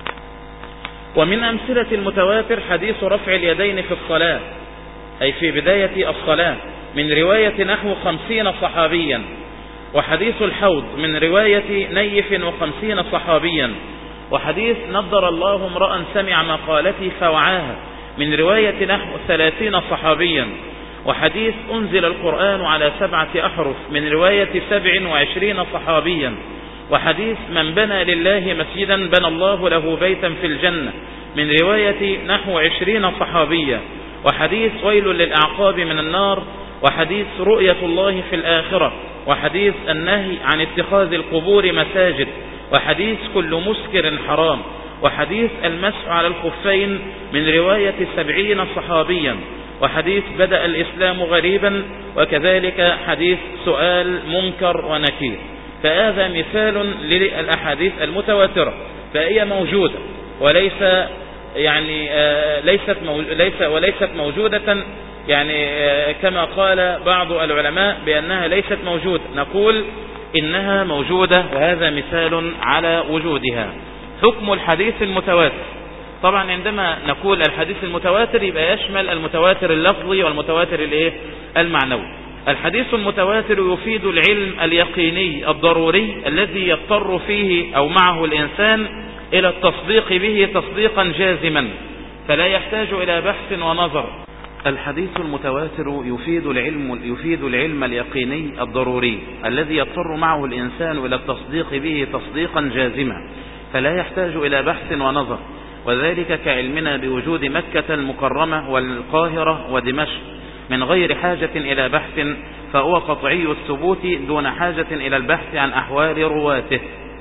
Speaker 1: ومن أمثلة المتواتر حديث رفع اليدين في الصلاة أي في بداية الصلاة من رواية نحو خمسين صحابيا، وحديث الحوض من رواية نيف وخمسين صحابيا، وحديث نضر الله امرأ سمع مقالتي فوعاها من رواية نحو ثلاثين صحابيا، وحديث أنزل القرآن على سبعة أحرف من رواية سبع وعشرين صحابيا، وحديث من بنى لله مسجدا بنى الله له بيتا في الجنة من رواية نحو عشرين صحابيا، وحديث ويل للأعقاب من النار، وحديث رؤية الله في الآخرة، وحديث النهي عن اتخاذ القبور مساجد، وحديث كل مسكر حرام، وحديث المسح على الخفين من رواية سبعين صحابيا، وحديث بدأ الإسلام غريبا، وكذلك حديث سؤال منكر ونكير. فهذا مثال للأحاديث المتواترة، فهي موجودة وليس يعني آه ليست ليس وليست موجودة يعني آه كما قال بعض العلماء بأنها ليست موجودة، نقول إنها موجودة، وهذا مثال على وجودها. حكم الحديث المتواتر. طبعا عندما نقول الحديث المتواتر يبقى يشمل المتواتر اللفظي والمتواتر الايه المعنوي. الحديث المتواتر يفيد العلم اليقيني الضروري الذي يضطر فيه أو معه الإنسان إلى التصديق به تصديقا جازما، فلا يحتاج إلى بحث ونظر. الحديث المتواتر يفيد العلم يفيد العلم اليقيني الضروري الذي يضطر معه الإنسان إلى التصديق به تصديقا جازما، فلا يحتاج إلى بحث ونظر، وذلك كعلمنا بوجود مكة المكرمة والقاهرة ودمشق من غير حاجة إلى بحث، فهو قطعي الثبوت دون حاجة إلى البحث عن أحوال رواته.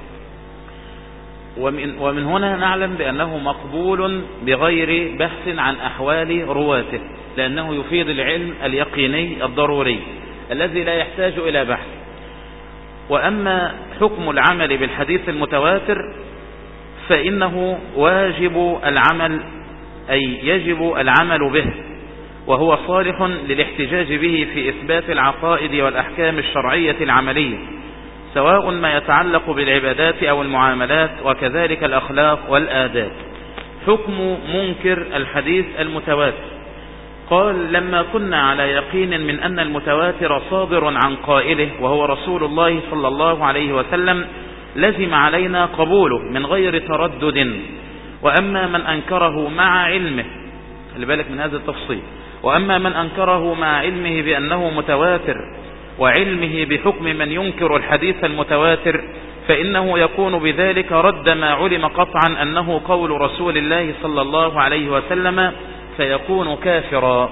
Speaker 1: ومن, ومن هنا نعلم بأنه مقبول بغير بحث عن أحوال رواته، لأنه يفيد العلم اليقيني الضروري الذي لا يحتاج إلى بحث. وأما حكم العمل بالحديث المتواتر فإنه واجب العمل، أي يجب العمل به، وهو صالح للاحتجاج به في إثبات العقائد والأحكام الشرعية العملية، سواء ما يتعلق بالعبادات أو المعاملات، وكذلك الأخلاق والآداب. حكم منكر الحديث المتواتر، قال: لما كنا على يقين من أن المتواتر صادر عن قائله وهو رسول الله صلى الله عليه وسلم لزم علينا قبوله من غير تردد. وأما من أنكره مع علمه، خلي بالك من هذا التفصيل، وأما من أنكره مع علمه بأنه متواتر وعلمه بحكم من ينكر الحديث المتواتر، فإنه يكون بذلك رد ما علم قطعا أنه قول رسول الله صلى الله عليه وسلم، فيكون كافرا.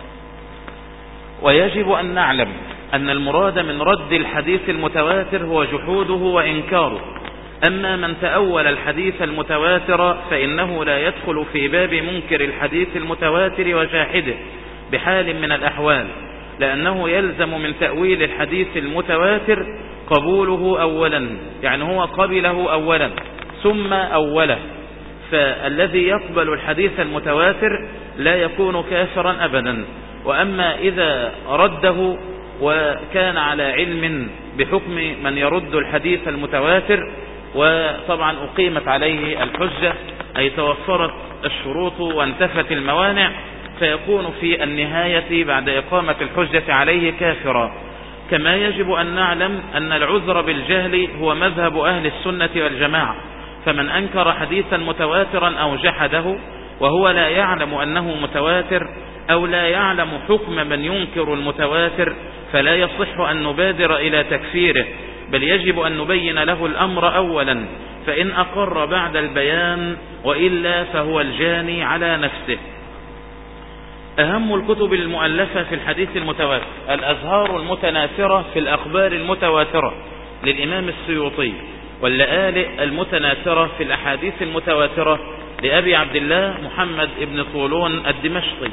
Speaker 1: ويجب أن نعلم أن المراد من رد الحديث المتواتر هو جحوده وإنكاره. أما من تأول الحديث المتواتر فإنه لا يدخل في باب منكر الحديث المتواتر وجاحده بحال من الأحوال، لأنه يلزم من تأويل الحديث المتواتر قبوله أولا، يعني هو قبله أولا ثم أوله، فالذي يقبل الحديث المتواتر لا يكون كافرا أبدا. وأما إذا رده وكان على علم بحكم من يرد الحديث المتواتر، وطبعا أقيمت عليه الحجة، أي توفرت الشروط وانتفت الموانع، فيكون في النهاية بعد إقامة الحجة عليه كافرا. كما يجب أن نعلم أن العذر بالجهل هو مذهب أهل السنة والجماعة، فمن أنكر حديثا متواترا أو جحده وهو لا يعلم أنه متواتر أو لا يعلم حكم من ينكر المتواتر فلا يصح أن نبادر إلى تكفيره، بل يجب أن نبين له الأمر أولا، فإن أقر بعد البيان وإلا فهو الجاني على نفسه. أهم الكتب المؤلفة في الحديث المتواتر الأزهار المتناثرة في الأخبار المتواترة للإمام السيوطي، واللآلئ المتناثرة في الأحاديث المتواترة لأبي عبد الله محمد بن طولون الدمشقي.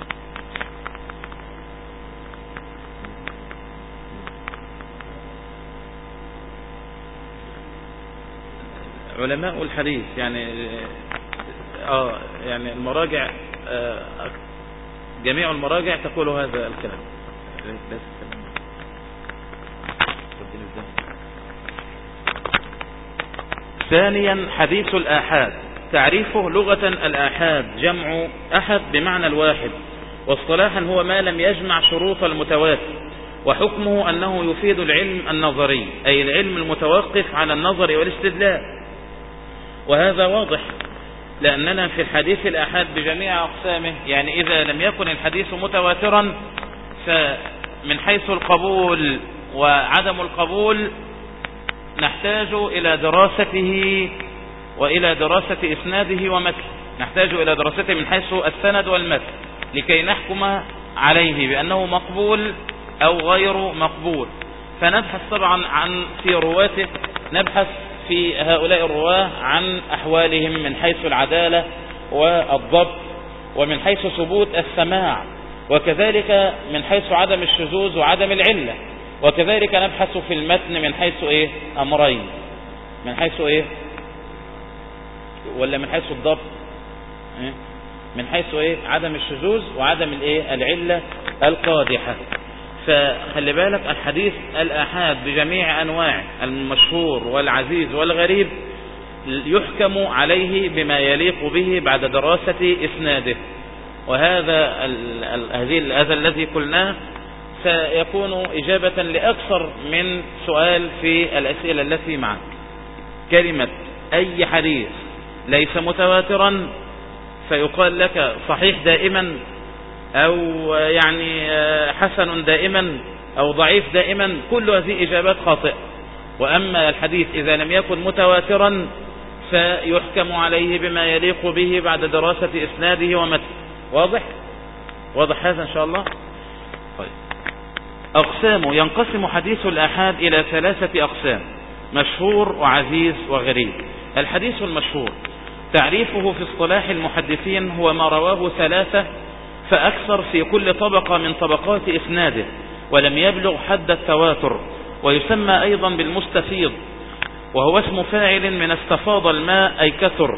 Speaker 1: علماء الحديث يعني آه يعني المراجع آه جميع المراجع تقول هذا الكلام. ثانيا حديث الآحاد. تعريفه لغة: الآحاد جمع أحد بمعنى الواحد، واصطلاحا هو ما لم يجمع شروط المتواتر، وحكمه أنه يفيد العلم النظري، أي العلم المتوقف على النظر والاستدلال. وهذا واضح لأننا في الحديث الآحاد بجميع أقسامه، يعني إذا لم يكن الحديث متواترا فمن حيث القبول وعدم القبول نحتاج إلى دراسته وإلى دراسة إسناده ومتن، نحتاج إلى دراسته من حيث السند والمتن لكي نحكم عليه بأنه مقبول أو غير مقبول. فنبحث طبعا عن في رواته، نبحث في هؤلاء الرواه عن أحوالهم من حيث العدالة والضبط، ومن حيث ثبوت السماع، وكذلك من حيث عدم الشذوذ وعدم العلة، وكذلك نبحث في المتن من حيث إيه؟ أمرين، من حيث إيه؟ ولا من حيث الضبط؟ إيه؟ من حيث إيه؟ عدم الشذوذ وعدم الإيه؟ العلة القادحة. فخلي بالك الحديث الآحاد بجميع أنواع المشهور والعزيز والغريب يحكم عليه بما يليق به بعد دراسة إسناده، وهذا هذا الذي قلناه سيكون إجابة لأكثر من سؤال في الأسئلة التي معك. كلمة أي حديث ليس متواترا فيقال لك صحيح دائما أو يعني حسن دائما أو ضعيف دائما، كل هذه إجابات خاطئة. وأما الحديث إذا لم يكن متواترا فيحكم عليه بما يليق به بعد دراسة إسناده ومتنه. واضح؟ واضح هذا إن شاء الله؟ طيب. أقسامه: ينقسم حديث الآحاد إلى ثلاثة أقسام: مشهور وعزيز وغريب. الحديث المشهور تعريفه في اصطلاح المحدثين هو ما رواه ثلاثة فأكثر في كل طبقة من طبقات إسناده ولم يبلغ حد التواتر، ويسمى أيضا بالمستفيض، وهو اسم فاعل من استفاض الماء أي كثر.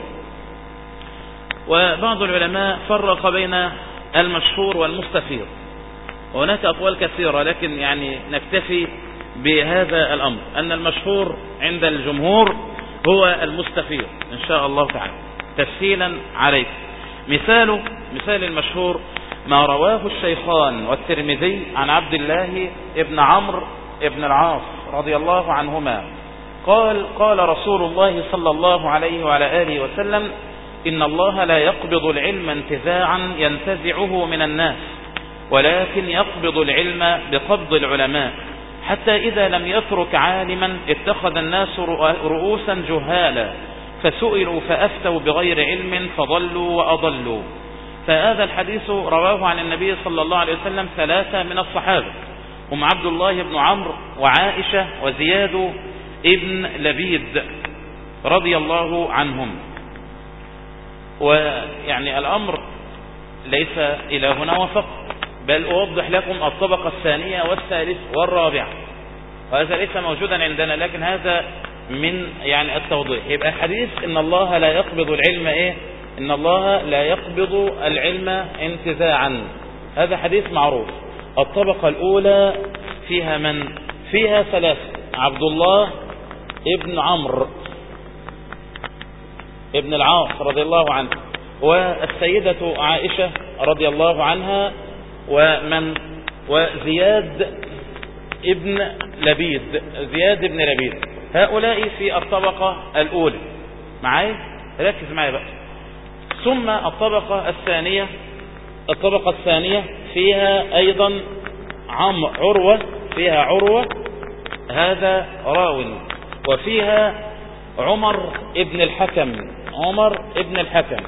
Speaker 1: وبعض العلماء فرق بين المشهور والمستفيض، وهناك أقوال كثيرة، لكن يعني نكتفي بهذا الأمر أن المشهور عند الجمهور هو المستفيض إن شاء الله تعالى تفصيلا عليك. مثاله مثال المشهور ما رواه الشيخان والترمذي عن عبد الله ابن عمرو ابن العاص رضي الله عنهما قال: قال رسول الله صلى الله عليه وعلى آله وسلم: إن الله لا يقبض العلم انتزاعا ينتزعه من الناس، ولكن يقبض العلم بقبض العلماء، حتى إذا لم يترك عالما اتخذ الناس رؤوسا جهالا فسئلوا فأفتوا بغير علم فضلوا وأضلوا. فهذا الحديث رواه عن النبي صلى الله عليه وسلم ثلاثة من الصحابة، هم عبد الله بن عمرو وعائشة وزياد ابن لبيد رضي الله عنهم. ويعني الأمر ليس إلى هنا وفقط، بل أوضح لكم الطبقة الثانية والثالث والرابعة، وهذا ليس موجودا عندنا، لكن هذا من يعني التوضيح. يبقى حديث إن الله لا يقبض العلم إيه؟ إن الله لا يقبض العلم انتزاعا، هذا حديث معروف. الطبقة الأولى فيها من؟ فيها ثلاثة: عبد الله ابن عمرو ابن العاص رضي الله عنه، والسيدة عائشة رضي الله عنها، ومن وزياد ابن لبيد زياد ابن لبيد هؤلاء في الطبقة الأولى. معاي؟ ركز معي بقى. ثم الطبقة الثانية الطبقة الثانية فيها أيضا عم عروة فيها عروة هذا راو، وفيها عمر ابن الحكم عمر ابن الحكم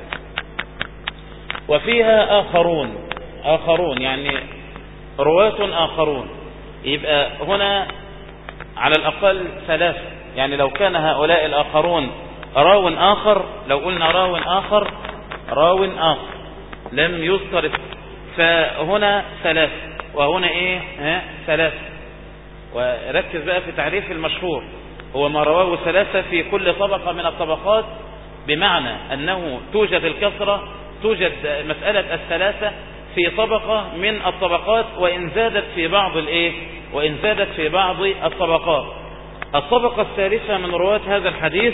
Speaker 1: وفيها آخرون آخرون يعني رواة آخرون. يبقى هنا على الأقل ثلاثة، يعني لو كان هؤلاء الآخرون راو آخر، لو قلنا راو آخر راو آخر لم يذكر، فهنا ثلاثة وهنا ايه ها ثلاثة. وركز بقى في تعريف المشهور، هو ما رواه ثلاثة في كل طبقة من الطبقات، بمعنى أنه توجد الكثرة، توجد مسألة الثلاثة في طبقة من الطبقات، وإن زادت في بعض الايه وإن زادت في بعض الطبقات. الطبقة الثالثة من رواة هذا الحديث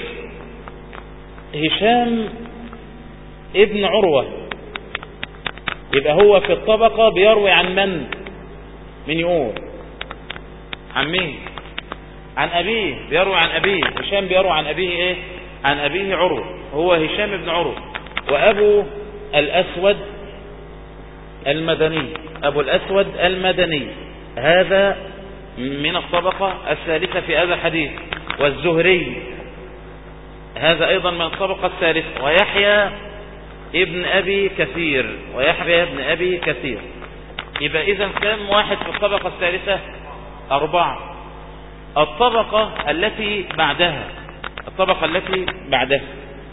Speaker 1: هشام ابن عروة، يبقى هو في الطبقة بيروي عن من؟ من يقول عن مين؟ عن أبيه، بيروي عن أبيه. هشام بيروي عن أبيه إيه؟ عن أبيه عروة، هو هشام ابن عروة. وأبو الأسود المدني أبو الأسود المدني هذا من الطبقة الثالثة في هذا الحديث. والزهري هذا أيضا من الطبقة الثالثة. ويحيى ابن أبي كثير ويحيى ابن أبي كثير. يبقى إذن كم واحد في الطبقة الثالثة؟ أربعة. الطبقة التي بعدها الطبقة التي بعدها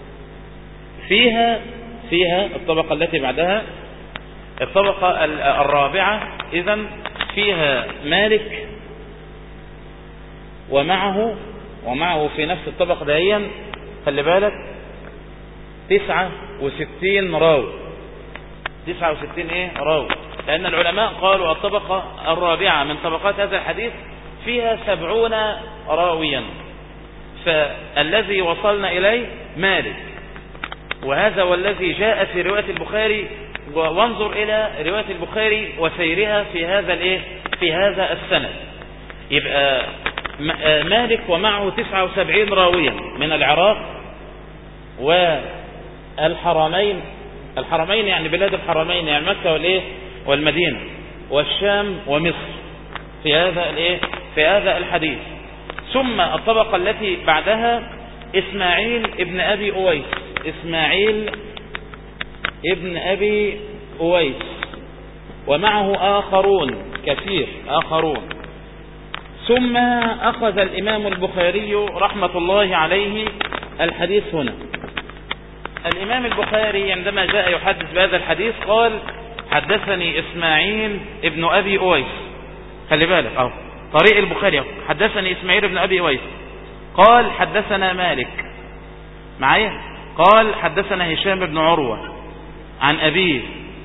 Speaker 1: فيها فيها الطبقة التي بعدها الطبقة الرابعة، إذن فيها مالك ومعه ومعه في نفس الطبقة دهيا، خلي بالك، تسعة وستين راوي تسعة وستين ايه راوي، لأن العلماء قالوا الطبقة الرابعة من طبقات هذا الحديث فيها سبعون راويا، فالذي وصلنا إليه مالك، وهذا والذي جاء في رواية البخاري. وانظر إلى رواية البخاري وسيرها في هذا الايه في هذا السند. يبقى مالك ومعه تسعة وسبعين راويا من العراق والحرمين الحرمين يعني بلاد الحرمين، يعني مكة والايه والمدينة والشام ومصر في هذا الايه في هذا الحديث. ثم الطبقة التي بعدها إسماعيل ابن أبي أويس، إسماعيل ابن أبي أويس ومعه آخرون كثير آخرون. ثم أخذ الإمام البخاري رحمة الله عليه الحديث هنا. الإمام البخاري عندما جاء يحدث بهذا الحديث قال حدثني إسماعيل ابن أبي أويس. خلي بالك أهو طريق البخاري، حدثني إسماعيل ابن أبي أويس قال حدثنا مالك معايا قال حدثنا هشام بن عروة عن أبيه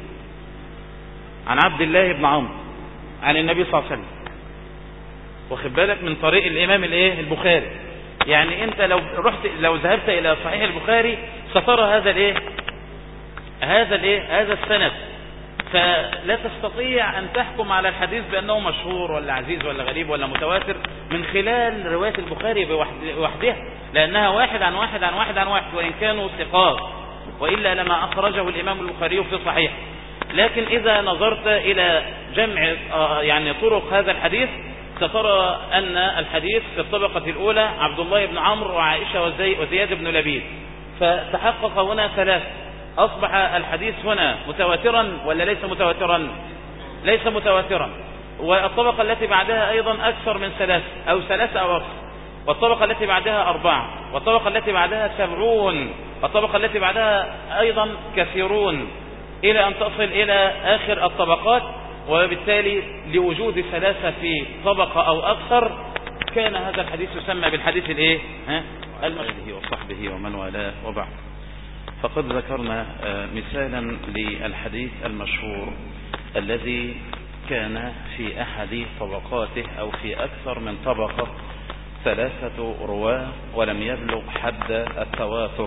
Speaker 1: عن عبد الله بن عمرو عن النبي صلى الله عليه وسلم. واخد بالك من طريق الإمام الايه البخاري. يعني انت لو رحت لو ذهبت الى صحيح البخاري سترى هذا الايه هذا الايه هذا السند، فلا تستطيع ان تحكم على الحديث بانه مشهور ولا عزيز ولا غريب ولا متواتر من خلال رواية البخاري بوحدها، لانها واحد عن واحد عن واحد عن واحد وان كانوا ثقات، والا لما اخرجه الامام البخاري في صحيح. لكن اذا نظرت الى جمع يعني طرق هذا الحديث سترى أن الحديث في الطبقة الأولى عبد الله بن عمرو وعائشة وزي وزياد بن لبيد، فتحقق هنا ثلاث. أصبح الحديث هنا متواترا ولا ليس متواترا؟ ليس متواترا. والطبقة التي بعدها أيضا أكثر من ثلاث أو ثلاثة أو أكثر، والطبقة التي بعدها أربعة، والطبقة التي بعدها سبعون، والطبقة التي بعدها أيضا كثيرون، إلى أن تصل إلى آخر الطبقات. وبالتالي لوجود ثلاثة في طبقة أو أكثر كان هذا الحديث يسمى بالحديث الإيه؟ ها؟ المشهور وصحبه ومن والاه وبعد. فقد ذكرنا مثالا للحديث المشهور الذي كان في أحد طبقاته أو في أكثر من طبقة ثلاثة رواه ولم يبلغ حد التواتر.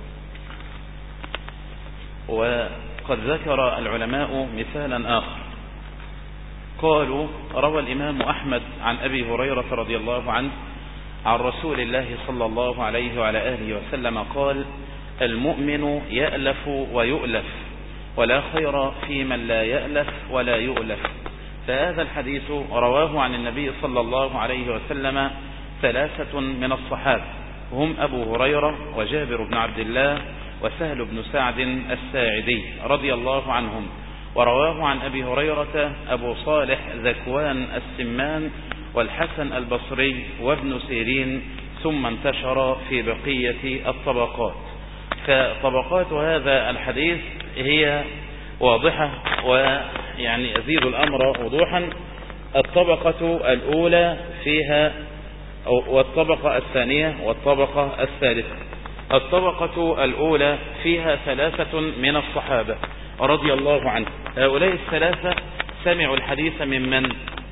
Speaker 1: وقد ذكر العلماء مثالا آخر، قالوا روى الإمام أحمد عن أبي هريرة رضي الله عنه عن رسول الله صلى الله عليه وعلى آله وسلم قال المؤمن يألف ويؤلف ولا خير في من لا يألف ولا يؤلف. فهذا الحديث رواه عن النبي صلى الله عليه وسلم ثلاثة من الصحابة، هم أبو هريرة وجابر بن عبد الله وسهل بن سعد الساعدي رضي الله عنهم. ورواه عن أبي هريرة أبو صالح ذكوان السمان والحسن البصري وابن سيرين، ثم انتشر في بقية الطبقات. فطبقات هذا الحديث هي واضحة، ويعني أزيد الأمر وضوحا. الطبقة الأولى فيها والطبقة الثانية والطبقة الثالثة. الطبقة الأولى فيها ثلاثة من الصحابة رضي الله عنه. هؤلاء الثلاثة سمعوا الحديث من من؟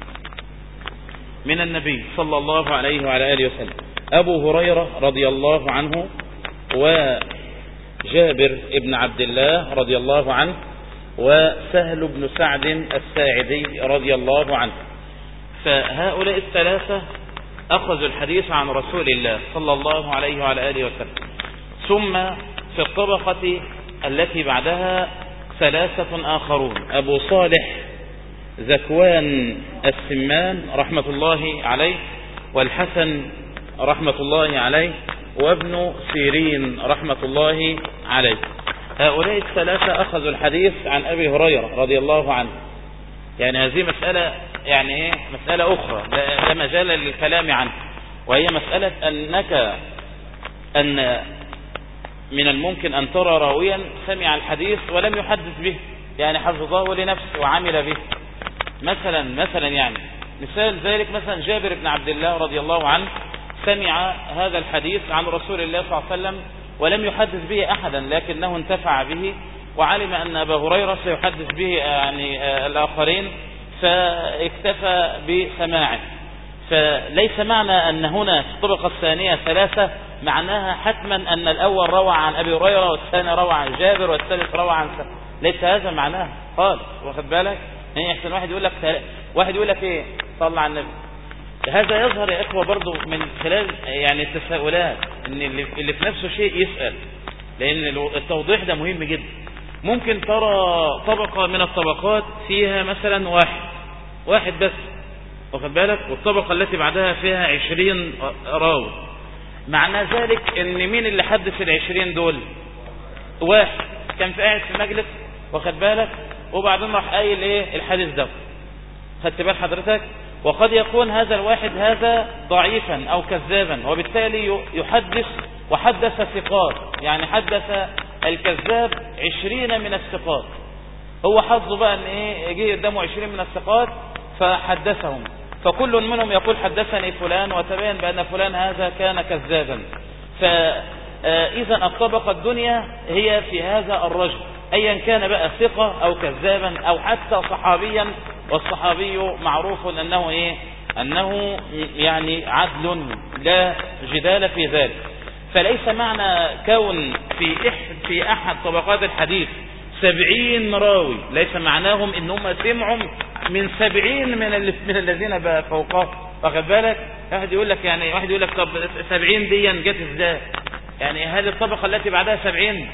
Speaker 1: من النبي صلى الله عليه وعلى آله وسلم. أبو هريرة رضي الله عنه، وجابر ابن عبد الله رضي الله عنه، وسهل بن سعد الساعدي رضي الله عنه. فهؤلاء الثلاثة أخذوا الحديث عن رسول الله صلى الله عليه وعلى آله وسلم. ثم في الطبقة التي بعدها ثلاثة آخرون، أبو صالح ذكوان السمان رحمة الله عليه، والحسن رحمة الله عليه، وابن سيرين رحمة الله عليه. هؤلاء الثلاثة أخذوا الحديث عن أبي هريرة رضي الله عنه. يعني هذه مسألة يعني ايه مسألة أخرى لا مجال للكلام عنه، وهي مسألة أنك أن من الممكن أن ترى راويا سمع الحديث ولم يحدث به، يعني حفظه لنفسه وعمل به. مثلا مثلا يعني مثال ذلك مثلا جابر بن عبد الله رضي الله عنه سمع هذا الحديث عن رسول الله صلى الله عليه وسلم ولم يحدث به أحدا، لكنه انتفع به وعلم أن أبا هريرة سيحدث به يعني الآخرين فاكتفى بسماعه. فليس معنى أن هنا في الطبقة الثانية ثلاثة معناها حتما أن الأول روى عن أبي هريرة والثاني روى عن جابر والثالث روى عن سهل، ليس هذا معناه خالص. واخد بالك؟ يعني احسن واحد يقول لك واحد يقول لك ايه صلى على النبي. هذا يظهر يا اخوه برضو من خلال يعني التساؤلات، ان اللي في نفسه شيء يسأل، لان التوضيح ده مهم جدا
Speaker 2: ممكن ترى طبقة من الطبقات فيها مثلا واحد واحد بس، واخد بالك، والطبقة التي بعدها فيها عشرين راوي. معنى ذلك ان مين اللي حدث العشرين دول؟ واحد كان في قاعد في مجلس، واخد بالك، وبعدين راح قايل ايه الحديث ده، خدت بال حضرتك. وقد يكون هذا الواحد هذا ضعيفا او كذابا، وبالتالي يحدث وحدث ثقات، يعني حدث الكذاب عشرين من الثقات. هو حظه بقى ان ايه يجي قدامه عشرين من الثقات فحدثهم، فكل منهم يقول حدثني فلان، وتبين بان فلان هذا كان كذابا. فاذا الطبقة الدنيا هي في هذا الرجل، ايا كان بقى ثقة او كذابا او حتى صحابيا، والصحابي معروف انه ايه انه يعني عدل لا جدال في ذلك. فليس معنى كون في احد في احد طبقات الحديث سبعين راوي ليس معناهم انهم سمعوا من سبعين من من الذين بقى فوقه، واخد بالك. واحد يقول لك يعني واحد يقول لك طب سبعين دي جت ازاي؟ يعني هل الطبقة التي بعدها سبعين؟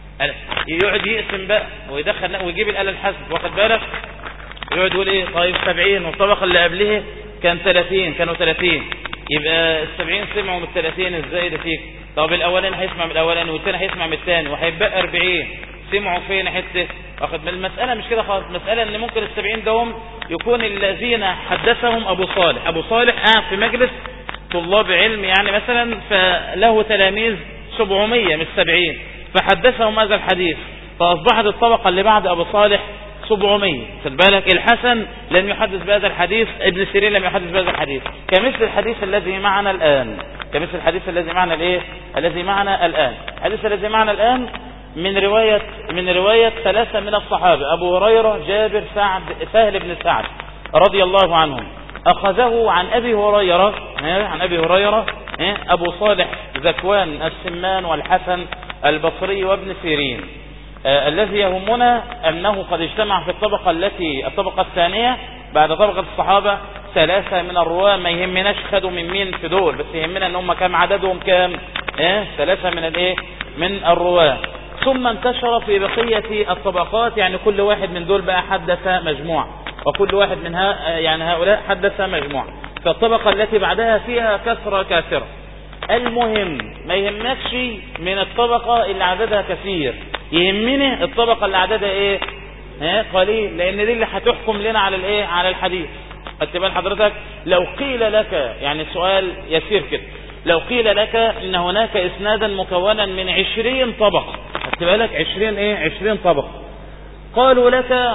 Speaker 2: يقعد يقسم بقى ويدخل ويجيب الآلة الحاسب، واخد بالك، يقعد يقول ايه طيب سبعين والطبقة اللي قبلها كان ثلاثين، كانوا ثلاثين، يبقى السبعين سمعوا من الثلاثين ازاي ده فيك؟ طب الاولاني هيسمع من الاولاني والثاني هيسمع من الثاني وهيبقى أربعين، سمعوا فين حته؟ واخد من المسألة مش كده خالص. المسألة ان ممكن السبعين دوم يكون الذين حدثهم ابو صالح، ابو صالح قاعد في مجلس طلاب علم يعني مثلا، فله تلاميذ سبعمية من السبعين، فحدثهم هذا الحديث، فاصبحت الطبقة اللي بعد ابو صالح سبعمية. خد بالك، الحسن لم يحدث بهذا الحديث، ابن سيرين لم يحدث بهذا الحديث، كمثل الحديث الذي معنا الآن، كمثل الحديث الذي معنا الايه الذي معنا الآن الحديث الذي معنا الآن من رواية من رواية ثلاثة من الصحابة، أبو هريرة، جابر، سعد، سهل بن سعد رضي الله عنهم. أخذه عن أبي هريرة عن أبي هريرة أبو صالح ذكوان السمان والحسن البصري وابن سيرين. آه الذي يهمنا أنه قد اجتمع في الطبقة التي الطبقة الثانية بعد طبقة الصحابة ثلاثة من الرواة. ما يهمناش خدوا من مين في دول، بس يهمنا ان هم كام عددهم، كام اه ثلاثة من الايه من الرواة. ثم انتشر في بقية الطبقات، يعني كل واحد من دول بقى حدث مجموعة، وكل واحد من ها يعني هؤلاء حدث مجموعة. فالطبقة التي بعدها فيها كثرة كثرة. المهم ما يهمكش من الطبقة اللي عددها كثير، يهمني الطبقة اللي عددها ايه ها قليل، لان دي اللي هتحكم لنا على الايه على الحديث. خدت بال حضرتك؟ لو قيل لك يعني سؤال يسير كده، لو قيل لك ان هناك اسنادا مكونا من عشرين طبقة، خدت بالك، عشرين ايه عشرين طبقة، قالوا لك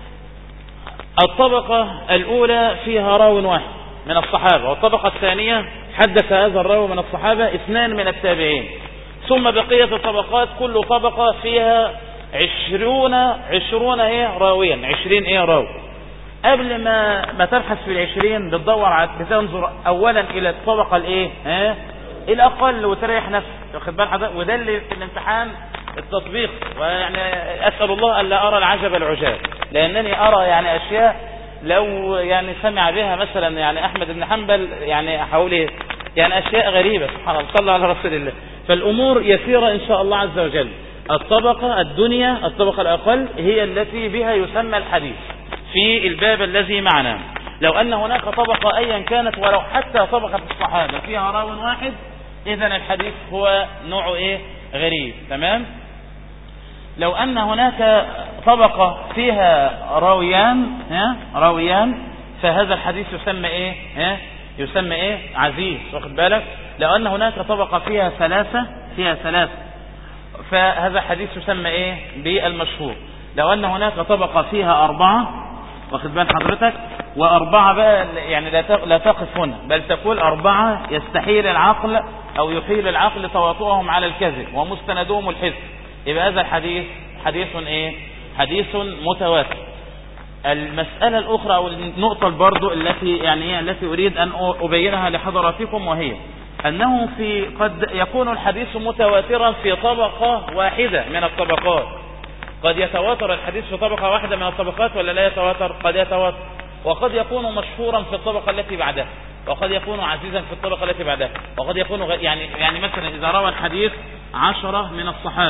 Speaker 2: الطبقة الاولى فيها راو واحد من الصحابة، والطبقة الثانية حدث هذا الراوي من الصحابة اثنان من التابعين، ثم بقية الطبقات كل طبقة فيها عشرون عشرون ايه راويا، عشرين ايه راوي. قبل ما ما تبحث في العشرين بتدور على بتنظر اولا الى الطبقة الايه ها الاقل وتريح نفسك، واخد بال حضرتك. وده اللي في الامتحان التطبيق، ويعني اسال الله الا ارى العجب العجاب، لانني ارى يعني اشياء لو يعني سمع بها مثلا يعني احمد بن حنبل يعني حوالي يعني اشياء غريبة، سبحان الله، صلى على رسول الله. فالامور يسيرة ان شاء الله عز وجل. الطبقة الدنيا الطبقة الاقل هي التي بها يسمى الحديث في الباب الذي معنا. لو ان هناك طبقة ايا كانت ولو حتى طبقة الصحابة فيها راو واحد، اذا الحديث هو نوع ايه غريب. تمام. لو ان هناك طبقة فيها راويان ها راويان فهذا الحديث يسمى ايه ها يسمى ايه عزيز، واخد بالك. لو ان هناك طبقة فيها ثلاثة فيها ثلاثة فهذا حديث يسمى ايه بالمشهور. لو ان هناك طبقة فيها اربعة، واخد بال حضرتك، واربعة بقى يعني لا تقف هنا، بل تقول اربعة يستحيل العقل او يحيل العقل تواطؤهم على الكذب ومستندهم الحزب، يبقى هذا الحديث حديث ايه حديث متواتر. المسألة الاخرى او النقطة برضو التي يعني التي اريد ان ابينها لحضراتكم، وهي انه في قد يكون الحديث متواترا في طبقة واحدة من الطبقات. قد يتواتر الحديث في طبقة واحدة من الطبقات ولا لا يتواتر؟ قد يتواتر. وقد يكون مشهورا في الطبقة التي بعدها، وقد يكون عزيزا في الطبقة التي بعدها، وقد يكون غ... يعني يعني مثلا إذا روى الحديث عشرة من الصحابة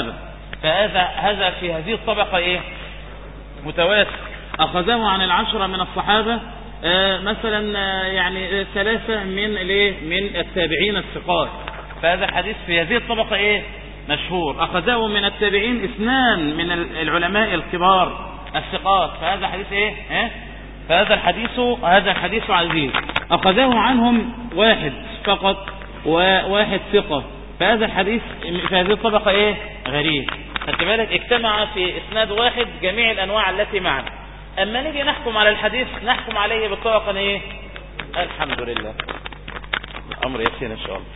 Speaker 2: فهذا هذا في هذه الطبقة ايه متواتر. اخذه عن العشرة من الصحابة آه مثلا آه يعني ثلاثة من الايه من التابعين الثقات، فهذا حديث في هذه الطبقة ايه مشهور. اخذه من التابعين اثنان من العلماء الكبار الثقات، فهذا حديث ايه ها فهذا الحديث هذا الحديث عزيز. اخذه عنهم واحد فقط وواحد ثقة، فهذا الحديث في هذه الطبقة ايه غريب. خدت بالك اجتمع في اسناد واحد جميع الانواع التي معنا. اما نيجي نحكم على الحديث نحكم عليه بالطبقة ايه الحمد لله الامر يسير ان شاء الله.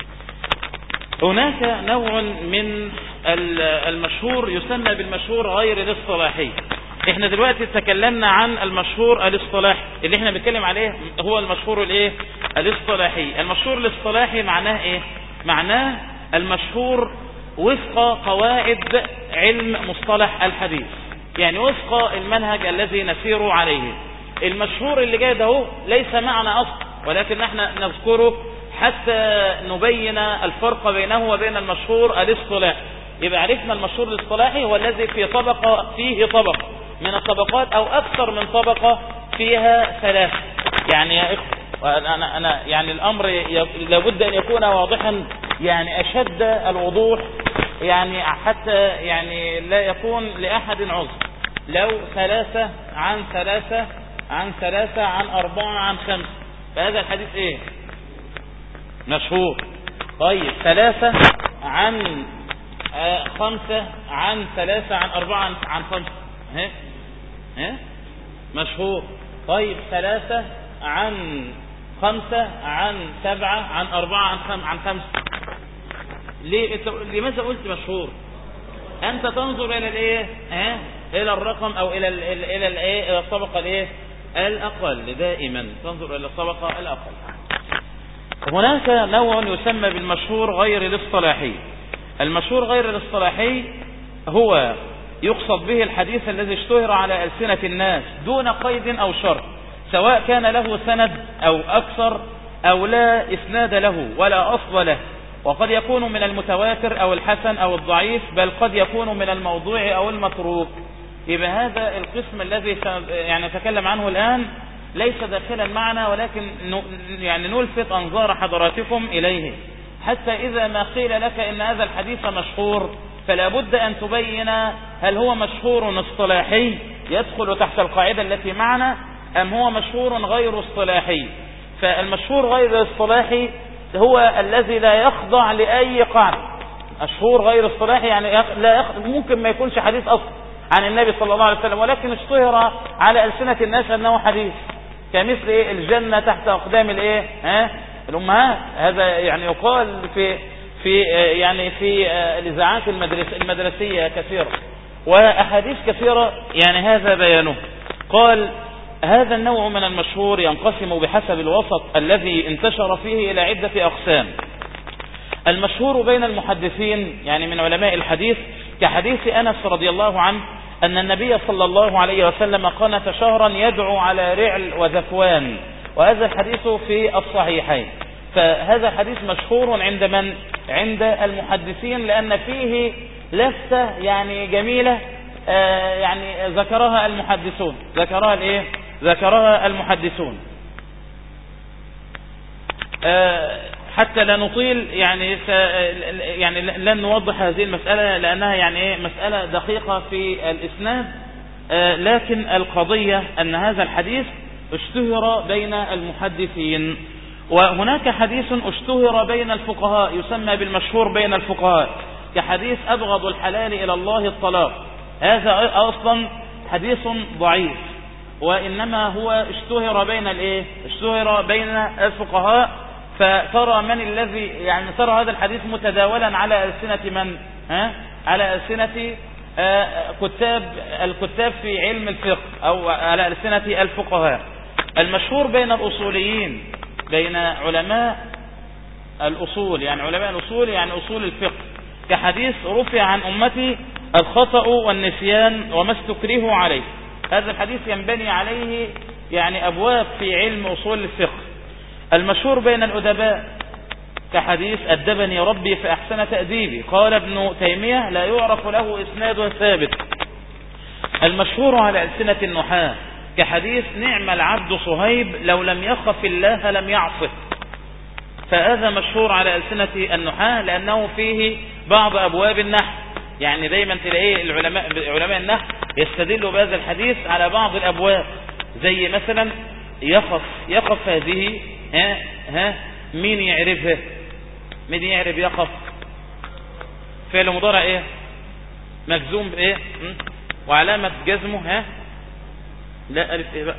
Speaker 2: هناك نوع من المشهور يسمى بالمشهور غير الاصطلاحي. احنا دلوقتي تكلمنا عن المشهور الاصطلاحي، اللي احنا بنتكلم عليه هو المشهور الايه الاصطلاحي. المشهور الاصطلاحي معناه ايه؟ معناه المشهور وفق قواعد علم مصطلح الحديث، يعني وفق المنهج الذي نسير عليه. المشهور اللي جاي ده هو ليس معنى اصل، ولكن احنا نذكره حتى نبين الفرق بينه وبين المشهور الاصطلاحي. يبقى عرفنا المشهور الاصطلاحي هو الذي في طبقة فيه طبقة من الطبقات او اكثر من طبقة فيها ثلاثة. يعني يا اخوة انا انا يعني الامر لابد ان يكون واضحا، يعني اشد الوضوح، يعني حتى يعني لا يكون لاحد عذر. لو ثلاثة عن ثلاثة عن ثلاثة عن اربعة عن خمسة، فهذا الحديث ايه مشهور. طيب ثلاثة عن آه خمسة عن ثلاثة عن أربعة عن, عن خمسة ها ها مشهور. طيب ثلاثة عن خمسة عن سبعة عن أربعة عن خم عن خمسة. ليه لماذا قلت مشهور؟ أنت تنظر إلى الإيه ها إلى الرقم أو إلى ال إلى الإيه إلى الطبقة الإيه الأقل، دائما تنظر إلى الطبقة الأقل. هناك نوع يسمى بالمشهور غير الاصطلاحي. المشهور غير الاصطلاحي هو يقصد به الحديث الذي اشتهر على ألسنة الناس دون قيد أو شرط، سواء كان له سند أو أكثر أو لا إسناد له ولا أصل له، وقد يكون من المتواتر أو الحسن أو الضعيف، بل قد يكون من الموضوع أو المتروك. يبقى هذا القسم الذي يعني نتكلم عنه الآن ليس داخلا معنا، ولكن يعني نلفت أنظار حضراتكم إليه، حتى إذا ما قيل لك إن هذا الحديث مشهور فلا بد أن تبين هل هو مشهور اصطلاحي يدخل تحت القاعدة التي معنا، أم هو مشهور غير اصطلاحي. فالمشهور غير الاصطلاحي هو الذي لا يخضع لأي قاعدة. مشهور غير اصطلاحي يعني لا يخضع، ممكن ما يكونش حديث أصلا عن النبي صلى الله عليه وسلم، ولكن اشتهر على ألسنة الناس أنه حديث، كمثل إيه الجنة تحت أقدام الإيه ها الأمهات. هذا يعني يقال في في يعني في الإذاعات المدرسة المدرسية كثيرة، وأحاديث كثيرة يعني هذا بيانه. قال هذا النوع من المشهور ينقسم بحسب الوسط الذي انتشر فيه إلى عدة أقسام. المشهور بين المحدثين يعني من علماء الحديث كحديث أنس رضي الله عنه أن النبي صلى الله عليه وسلم قنت شهرا يدعو على رعل وذكوان، وهذا الحديث في الصحيحين. فهذا حديث مشهور عند من؟ عند المحدثين، لأن فيه لفتة يعني جميلة آه يعني ذكرها المحدثون ذكرها الايه ذكرها المحدثون آه حتى لا نطيل يعني يعني لن نوضح هذه المسألة لأنها يعني ايه مسألة دقيقة في الإسناد، آه لكن القضية أن هذا الحديث اشتهر بين المحدثين. وهناك حديث اشتهر بين الفقهاء يسمى بالمشهور بين الفقهاء كحديث أبغض الحلال إلى الله الطلاق. هذا أصلا حديث ضعيف، وإنما هو اشتهر بين الايه اشتهر بين الفقهاء. فترى من الذي يعني ترى هذا الحديث متداولا على ألسنة من ها على ألسنة آه كتاب الكتاب في علم الفقه أو على ألسنة الفقهاء. المشهور بين الأصوليين بين علماء الأصول يعني علماء الأصول يعني أصول الفقه كحديث رفع عن أمتي الخطأ والنسيان وما استكرهوا عليه. هذا الحديث ينبني عليه يعني أبواب في علم أصول الفقه. المشهور بين الأدباء كحديث أدبني ربي فأحسن تأديبي. قال ابن تيمية لا يعرف له إسناد ثابت. المشهور على ألسنة النحاة كحديث نعم العبد صهيب لو لم يخف الله لم يعصه، فهذا مشهور على ألسنة النحاة لأنه فيه بعض أبواب النحو. يعني دايما تلاقيه العلماء علماء النحو يستدلوا بهذا الحديث على بعض الأبواب، زي مثلا يخف يخف هذه ها ها مين يعرفها؟ مين يعرف يخف؟ فعل مضارع ايه؟ مجزوم بايه؟ وعلامة جزمه ها لا ألف ايه بقى؟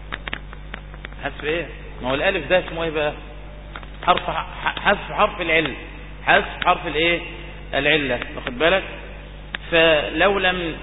Speaker 2: حذف ايه؟ ما هو الألف ده اسمه ايه بقى؟ حرف حذف حرف العلة، حذف حرف الايه؟ العلة، واخد بالك؟ فلو لم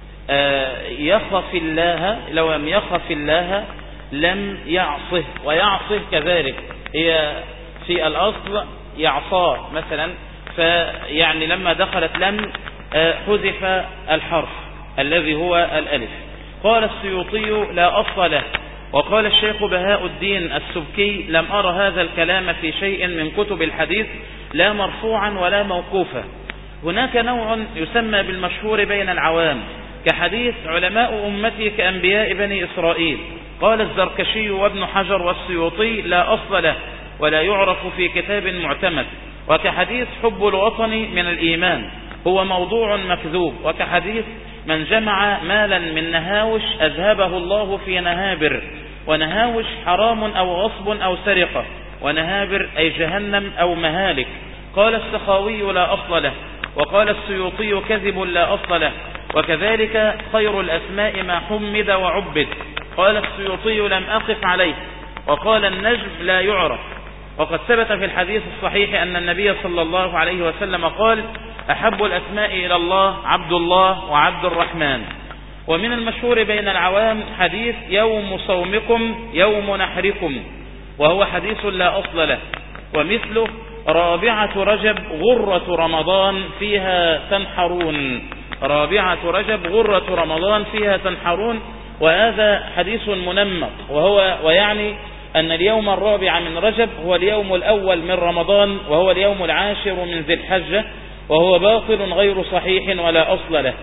Speaker 2: يخف الله لو لم يخف الله لم يعصه، ويعصه كذلك هي في الأصل يعصاه مثلا، فيعني لما دخلت لم حذف الحرف الذي هو الألف. قال السيوطي لا أصل له. وقال الشيخ بهاء الدين السبكي لم أرى هذا الكلام في شيء من كتب الحديث لا مرفوعا ولا موقوفا. هناك نوع يسمى بالمشهور بين العوام كحديث علماء أمتي كأنبياء بني إسرائيل. قال الزركشي وابن حجر والسيوطي لا أصل له ولا يعرف في كتاب معتمد. وكحديث حب الوطن من الإيمان هو موضوع مكذوب. وكحديث من جمع مالا من نهاوش أذهبه الله في نهابر. ونهاوش حرام أو غصب أو سرقة، ونهابر أي جهنم أو مهالك. قال السخاوي لا أصل له. وقال السيوطي كذب لا أصل له. وكذلك خير الأسماء ما حمد وعبد. قال السيوطي لم أقف عليه. وقال النجم لا يعرف. وقد ثبت في الحديث الصحيح أن النبي صلى الله عليه وسلم قال أحب الأسماء إلى الله عبد الله وعبد الرحمن. ومن المشهور بين العوام حديث يوم صومكم يوم نحركم، وهو حديث لا أصل له. ومثله رابعة رجب غرة رمضان فيها تنحرون، رابعة رجب غرة رمضان فيها تنحرون، وهذا حديث منمق، وهو ويعني أن اليوم الرابع من رجب هو اليوم الأول من رمضان، وهو اليوم العاشر من ذي الحجة، وهو باطل غير صحيح ولا أصل له.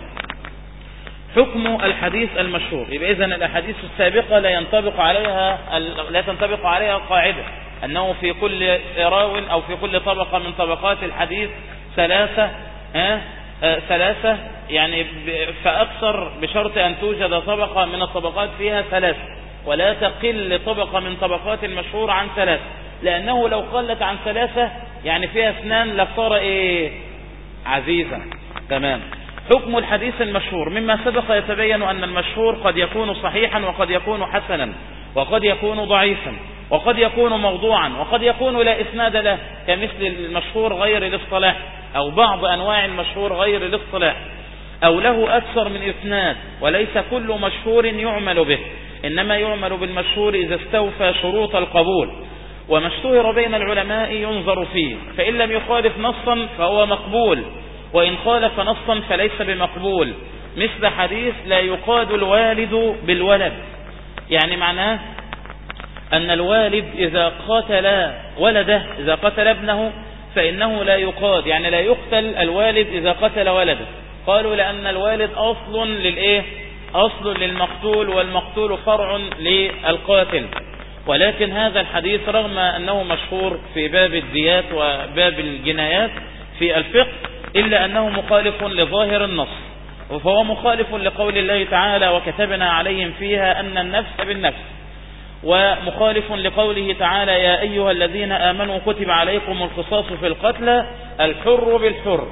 Speaker 2: حكم الحديث المشهور. يبقى إذن الأحاديث السابقة لا ينطبق عليها لا تنطبق عليها القاعدة أنه في كل راو أو في كل طبقة من طبقات الحديث ثلاثة ها آه ثلاثة يعني فأكثر، بشرط أن توجد طبقة من الطبقات فيها ثلاثة، ولا تقل طبقة من طبقات المشهور عن ثلاثة، لأنه لو قلت عن ثلاثة يعني فيها اثنان لصار إيه عزيزا. تمام. حكم الحديث المشهور. مما سبق يتبين أن المشهور قد يكون صحيحا وقد يكون حسنا وقد يكون ضعيفا وقد يكون موضوعا وقد يكون لا إسناد له، كمثل المشهور غير الاصطلاح أو بعض أنواع المشهور غير الاصطلاح، أو له أكثر من إسناد. وليس كل مشهور يعمل به، إنما يعمل بالمشهور إذا استوفى شروط القبول. وما اشتهر بين العلماء ينظر فيه، فإن لم يخالف نصا فهو مقبول، وإن خالف نصا فليس بمقبول. مثل حديث لا يقاد الوالد بالولد، يعني معناه أن الوالد إذا قتل ولده إذا قتل ابنه فإنه لا يقاد، يعني لا يقتل الوالد إذا قتل ولده. قالوا لأن الوالد أصل للإيه؟ أصل للمقتول، والمقتول فرع للقاتل. ولكن هذا الحديث رغم أنه مشهور في باب الديات وباب الجنايات في الفقه، إلا أنه مخالف لظاهر النص، فهو مخالف لقول الله تعالى وكتبنا عليهم فيها أن النفس بالنفس، ومخالف لقوله تعالى يا أيها الذين آمنوا كتب عليكم القصاص في القتلى الحر بالحر،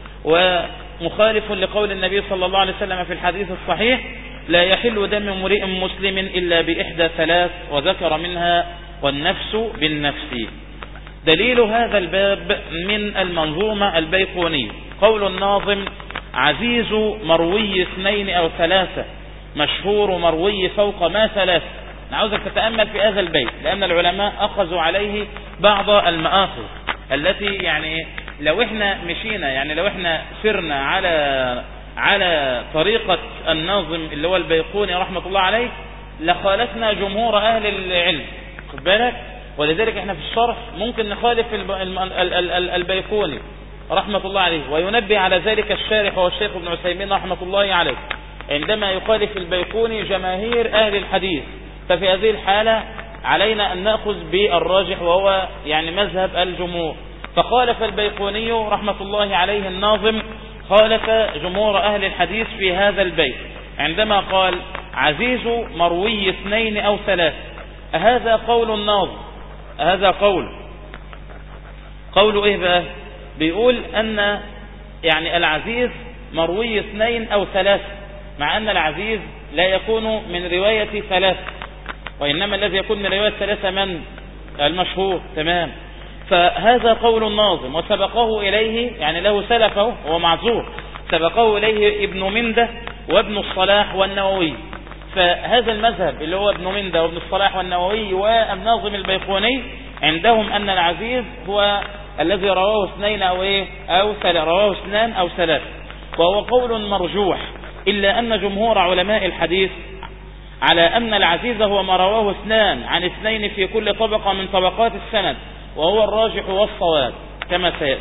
Speaker 2: ومخالف لقول النبي صلى الله عليه وسلم في الحديث الصحيح لا يحل دم امرئ مسلم إلا بإحدى ثلاث، وذكر منها والنفس بالنفس. دليل هذا الباب من المنظومة البيقونية قول الناظم عزيز مروي اثنين أو ثلاثة، مشهور مروي فوق ما ثلاثة. نعوذك تتأمل في هذا البيت، لأن العلماء أخذوا عليه بعض المآخذ التي يعني لو احنا مشينا يعني لو احنا سرنا على على طريقة الناظم اللي هو البيقوني رحمة الله عليه لخالفنا جمهور أهل العلم، خد بالك، ولذلك احنا في الشرح ممكن نخالف البيقوني رحمة الله عليه، وينبه على ذلك الشارح هو الشيخ ابن عثيمين رحمة الله عليه عندما يخالف البيقوني جماهير أهل الحديث. ففي هذه الحالة علينا أن نأخذ بالراجح وهو يعني مذهب الجمهور. فخالف البيقوني رحمة الله عليه الناظم خالف جمهور أهل الحديث في هذا البيت عندما قال عزيز مروي اثنين أو ثلاث. هذا قول الناظم، هذا قول قوله إيه بقى؟ بيقول أن يعني العزيز مروي اثنين أو ثلاث، مع أن العزيز لا يكون من رواية ثلاث، وإنما الذي يكون من رواية ثلاثة من المشهور. تمام. فهذا قول الناظم، وسبقه إليه يعني له سلفه، هو معذور، سبقه إليه ابن مندة وابن الصلاح والنووي. فهذا المذهب اللي هو ابن مندة وابن الصلاح والنووي والناظم البيقوني عندهم أن العزيز هو الذي رواه اثنين أو إيه أو ثلاث، رواه اثنان أو ثلاث، وهو قول مرجوح، إلا أن جمهور علماء الحديث على أن العزيز هو ما رواه اثنان عن اثنين في كل طبقة من طبقات السند، وهو الراجح والصواب كما سيأتي.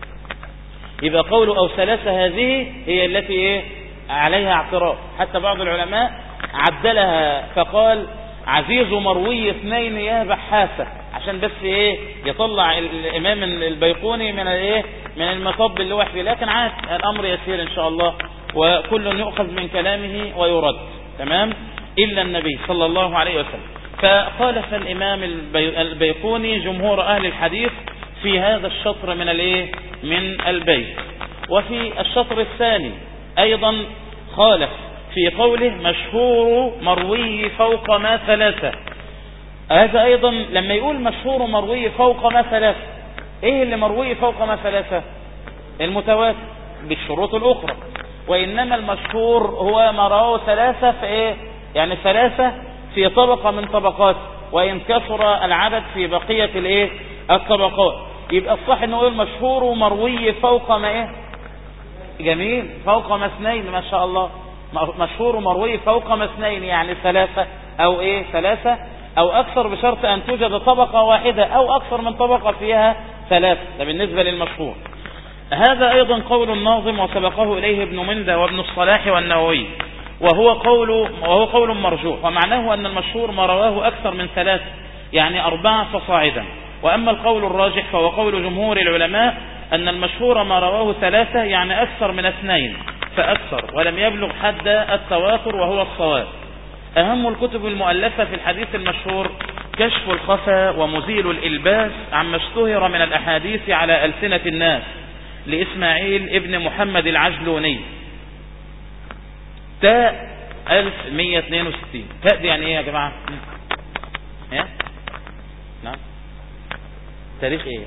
Speaker 2: يبقى قول أو ثلاثة هذه هي التي إيه عليها اعتراض، حتى بعض العلماء عدلها فقال عزيز مروي اثنين يا بحاسة، عشان بس ايه يطلع الامام البيقوني من ايه من المطب اللي هو فيه. لكن عاد الامر يسير ان شاء الله، وكل يؤخذ من كلامه ويرد. تمام. الا النبي صلى الله عليه وسلم. فخالف الامام البيقوني جمهور اهل الحديث في هذا الشطر من الايه من البيت. وفي الشطر الثاني ايضا خالف في قوله مشهور مروي فوق ما ثلاثة. هذا أيضا لما يقول مشهور مروي فوق ما ثلاثة، إيه اللي مروي فوق ما ثلاثة؟ المتواتر بالشروط الأخرى، وإنما المشهور هو ما رواه ثلاثة في إيه؟ يعني ثلاثة في طبقة من طبقات، وإن كثر العدد في بقية الإيه الطبقات. يبقى الصح إنه يقول مشهور مروي فوق ما إيه؟ جميل، فوق ما اثنين ما شاء الله. مشهور مروي فوق ما اثنين يعني ثلاثة أو إيه ثلاثة أو أكثر، بشرط أن توجد طبقة واحدة أو أكثر من طبقة فيها ثلاثة. ده بالنسبة للمشهور. هذا أيضا قول الناظم وسبقه إليه ابن مندة وابن الصلاح والنووي، وهو قول وهو قول مرجوح، ومعناه أن المشهور ما رواه أكثر من ثلاثة يعني أربعة فصاعدا. وأما القول الراجح فهو قول جمهور العلماء أن المشهور ما رواه ثلاثة يعني أكثر من اثنين فأكثر، ولم يبلغ حد التواتر وهو الصواب. أهم الكتب المؤلفة في الحديث المشهور كشف الخفا ومزيل الإلباس عما اشتهر من الأحاديث على ألسنة الناس لإسماعيل ابن محمد العجلوني، تاء ألف ومئة واثنين وستين. تاء دي يعني ايه يا جماعة؟ ايه؟ نعم. تاريخ ايه؟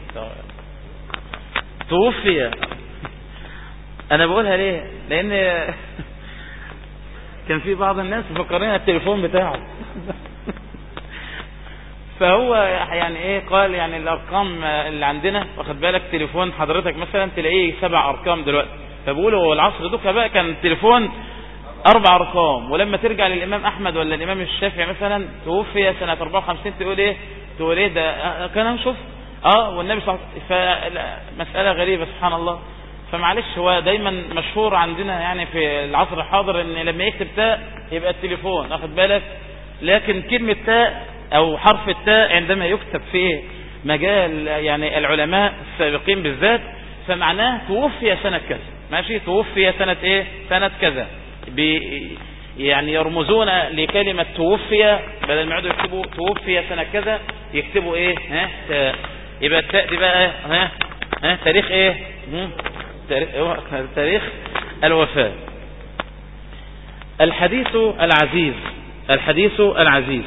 Speaker 2: توفي. انا بقولها ليه؟ لان كان في بعض الناس مفكرين التليفون بتاعه فهو يعني ايه قال يعني الارقام اللي عندنا، واخد بالك تليفون حضرتك مثلا تلاقيه سبع ارقام دلوقتي، فبقولوا هو العصر دوكا بقى كان التليفون اربع ارقام، ولما ترجع للامام احمد ولا الامام الشافعي مثلا توفي سنة أربعة وخمسين تقول ايه تقول ايه ده كان نشوف اه والنبي صلى الله عليه وسلم. فمسألة غريبة سبحان الله. فمعلش هو دايما مشهور عندنا يعني في العصر الحاضر ان لما يكتب تاء يبقى التليفون، واخد بالك، لكن كلمة تاء او حرف التاء عندما يكتب في مجال يعني العلماء السابقين بالذات فمعناه توفي سنة كذا، ماشي، توفي سنة ايه سنة كذا، يعني يرمزون لكلمة توفي، بدل ما يقعدوا يكتبوا توفي سنة كذا يكتبوا ايه ها تاء. يبقى التاء دي بقى ها ها تاريخ ايه تاريخ الوفاة. الحديث العزيز الحديث العزيز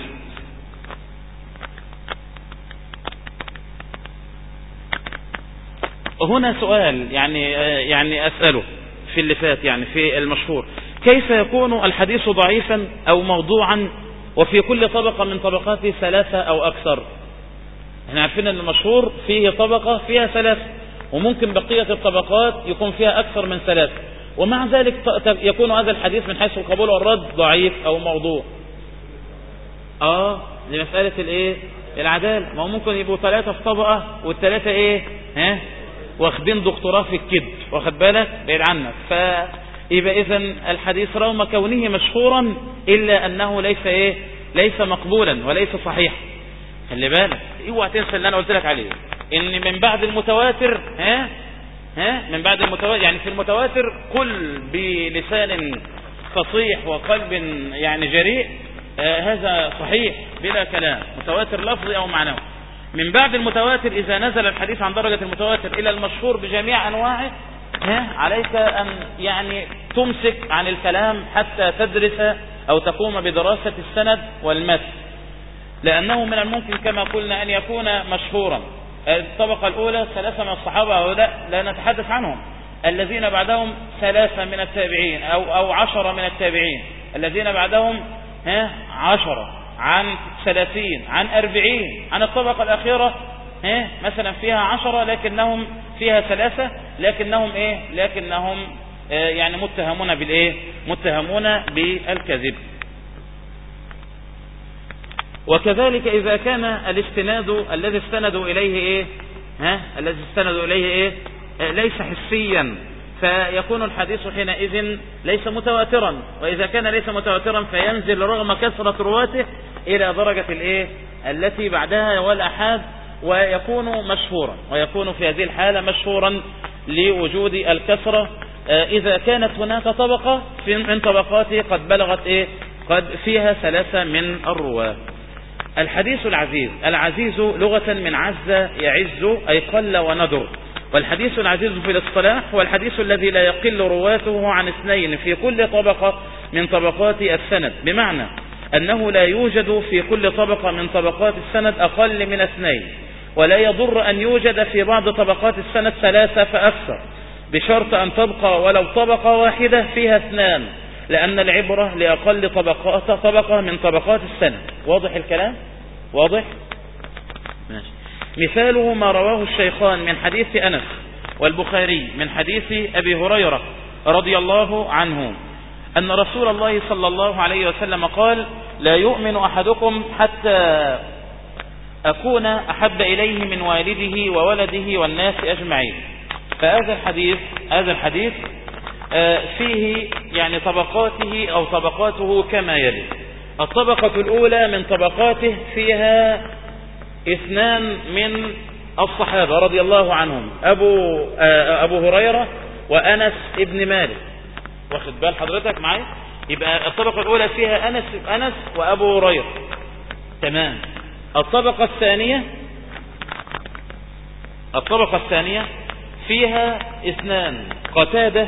Speaker 2: هنا سؤال يعني يعني أسأله في اللي فات يعني في المشهور، كيف يكون الحديث ضعيفا أو موضوعا وفي كل طبقة من طبقاته ثلاثة أو أكثر؟ احنا عارفين ان المشهور فيه طبقة فيها ثلاثة، وممكن بقية الطبقات يكون فيها أكثر من ثلاثة، ومع ذلك يكون هذا الحديث من حيث القبول والرد ضعيف أو موضوع. آه لمسألة الايه العدالة. ما هو ممكن يبقوا ثلاثة في طبقة والثلاثة ايه ها واخدين دكتوراه في الكذب، واخد بالك بعيد عنك. فيبقى اذا الحديث رغم كونه مشهورا الا انه ليس ايه ليس مقبولا وليس صحيحا. خلي بالك اوعى تنسى اللي انا قلت لك عليه، ان من بعد المتواتر ها ها من بعد المتواتر يعني في المتواتر قل بلسان فصيح وقلب يعني جريء، آه هذا صحيح بلا كلام، متواتر لفظي او معنوي. من بعد المتواتر اذا نزل الحديث عن درجة المتواتر الى المشهور بجميع انواعه، ها عليك ان يعني تمسك عن الكلام حتى تدرس او تقوم بدراسة السند والمتن، لانه من الممكن كما قلنا ان يكون مشهورا. الطبقة الاولى ثلاثة من الصحابة هؤلاء لا نتحدث عنهم، الذين بعدهم ثلاثة من التابعين او او عشرة من التابعين، الذين بعدهم ها عشرة عن ثلاثين عن أربعين، عن الطبقة الأخيرة ها مثلا فيها عشرة لكنهم فيها ثلاثة لكنهم ايه لكنهم آه يعني متهمون بالايه متهمون بالكذب. وكذلك إذا كان الاستناد الذي استندوا إليه إيه ها الذي استندوا إليه إيه آه ليس حسيا، فيكون الحديث حينئذ ليس متواترا، وإذا كان ليس متواترا فينزل رغم كثرة رواته إلى درجة الإيه التي بعدها والأحاد، ويكون مشهورا، ويكون في هذه الحالة مشهورا لوجود الكثرة. آه إذا كانت هناك طبقة من طبقاته قد بلغت إيه قد فيها ثلاثة من الرواة. الحديث العزيز، العزيز لغة من عز يعز أي قل وندر، والحديث العزيز في الاصطلاح هو الحديث الذي لا يقل رواته عن اثنين في كل طبقة من طبقات السند، بمعنى أنه لا يوجد في كل طبقة من طبقات السند أقل من اثنين، ولا يضر أن يوجد في بعض طبقات السند ثلاثة فأكثر، بشرط أن تبقى ولو طبقة واحدة فيها اثنان، لأن العبرة لأقل طبقات طبقة من طبقات السند. واضح الكلام؟ واضح؟ ماشي. مثاله ما رواه الشيخان من حديث أنس والبخاري من حديث أبي هريرة رضي الله عنه أن رسول الله صلى الله عليه وسلم قال: لا يؤمن أحدكم حتى أكون أحب إليه من والده وولده والناس أجمعين. فهذا الحديث هذا الحديث فيه يعني طبقاته أو طبقاته كما يلي. الطبقة الأولى من طبقاته فيها اثنان من الصحابة رضي الله عنهم، أبو, أبو هريرة وأنس ابن مالك. واخد بال حضرتك معي؟ يبقى الطبقة الأولى فيها أنس أنس وأبو هريرة. تمام. الطبقة الثانية الطبقة الثانية فيها اثنان، قتادة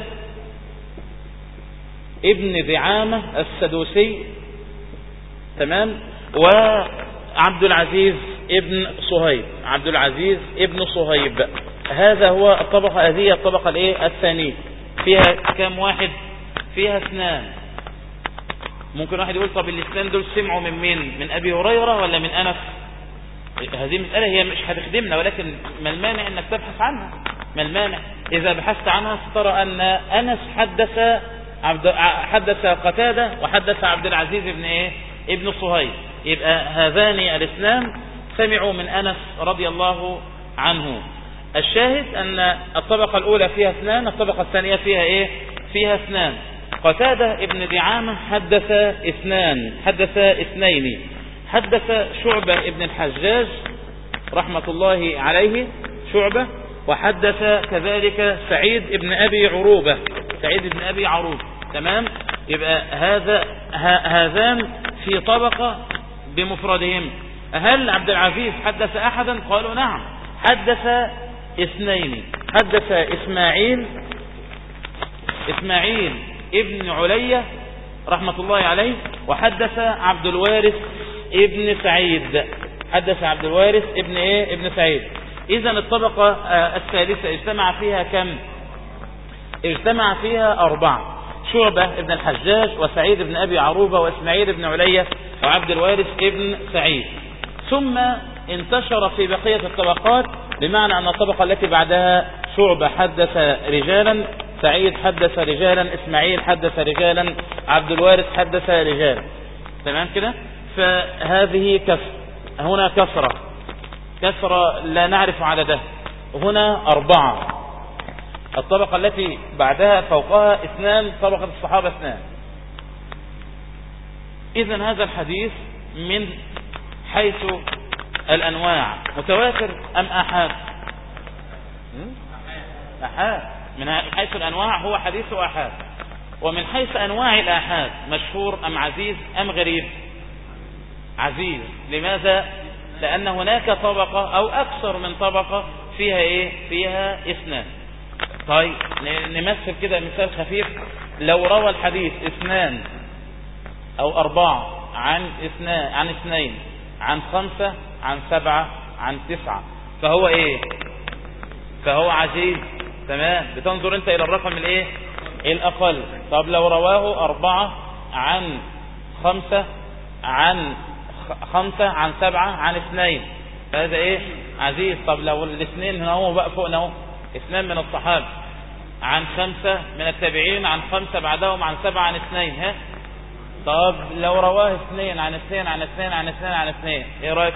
Speaker 2: ابن دعامة السدوسي، تمام، وعبد العزيز ابن صهيب عبد العزيز ابن صهيب. هذا هو الطبقة، هذه الطبقة الايه الثانية. فيها كم واحد؟ فيها اثنان. ممكن واحد يقول طب الاثنان دول سمعوا من مين؟ من ابي هريرة ولا من انس؟ هذه مسألة هي مش هتخدمنا، ولكن ما المانع انك تبحث عنها؟ ما المانع اذا بحثت عنها سترى ان انس حدث عبد حدث قتادة وحدث عبد العزيز ابن ايه ابن صهيب. يبقى هذان الاثنان سمعوا من انس رضي الله عنه. الشاهد ان الطبقة الاولى فيها اثنان، الطبقة الثانية فيها ايه فيها اثنان. قتادة ابن دعامة حدث اثنان حدث اثنين حدث شعبة ابن الحجاج رحمة الله عليه شعبة، وحدث كذلك سعيد ابن ابي عروبة سعيد ابن ابي عروبة. تمام. يبقى هذا هذان في طبقة بمفردهم. هل عبد العزيز حدث احدا؟ قالوا نعم، حدث اثنين. حدث اسماعيل اسماعيل ابن علية رحمة الله عليه، وحدث عبد الوارث ابن سعيد حدث عبد الوارث ابن ايه ابن سعيد. اذا الطبقة الثالثة اجتمع فيها كم؟ اجتمع فيها أربعة: شعبة ابن الحجاج وسعيد ابن أبي عروبة وإسماعيل ابن علية وعبد الوارث ابن سعيد. ثم انتشر في بقية الطبقات، بمعنى أن الطبقة التي بعدها شعبة حدث رجالا، سعيد حدث رجالا، إسماعيل حدث رجالا، عبد الوارث حدث رجالا. تمام كده؟ فهذه كف هنا كسرة كسرة لا نعرف عددها، هنا أربعة، الطبقة التي بعدها فوقها اثنان، طبقة الصحابة اثنان. إذن هذا الحديث من حيث الأنواع متواتر أم آحاد؟ آحاد. من حيث الأنواع هو حديث آحاد. ومن حيث أنواع الآحاد مشهور أم عزيز أم غريب؟ عزيز. لماذا؟ لأن هناك طبقة أو أكثر من طبقة فيها إيه؟ فيها اثنان. طيب نمثل كده مثال خفيف، لو روى الحديث اثنان أو أربعة عن اثنان عن اثنين عن خمسة عن سبعة عن تسعة، فهو إيه؟ فهو عزيز. تمام. بتنظر أنت إلى الرقم الإيه؟ الأقل. طب لو رواه أربعة عن خمسة عن خمسة عن سبعة عن اثنين، فهذا إيه؟ عزيز. طب لو الاثنين هنا هو بقى فوقنا هو اثنان من الصحابة عن خمسة من التابعين عن خمسة بعدهم عن سبعة عن اثنين، ها؟ طب لو رواه اثنين عن اثنين عن اثنين عن اثنين عن اثنين، ايه رأيك؟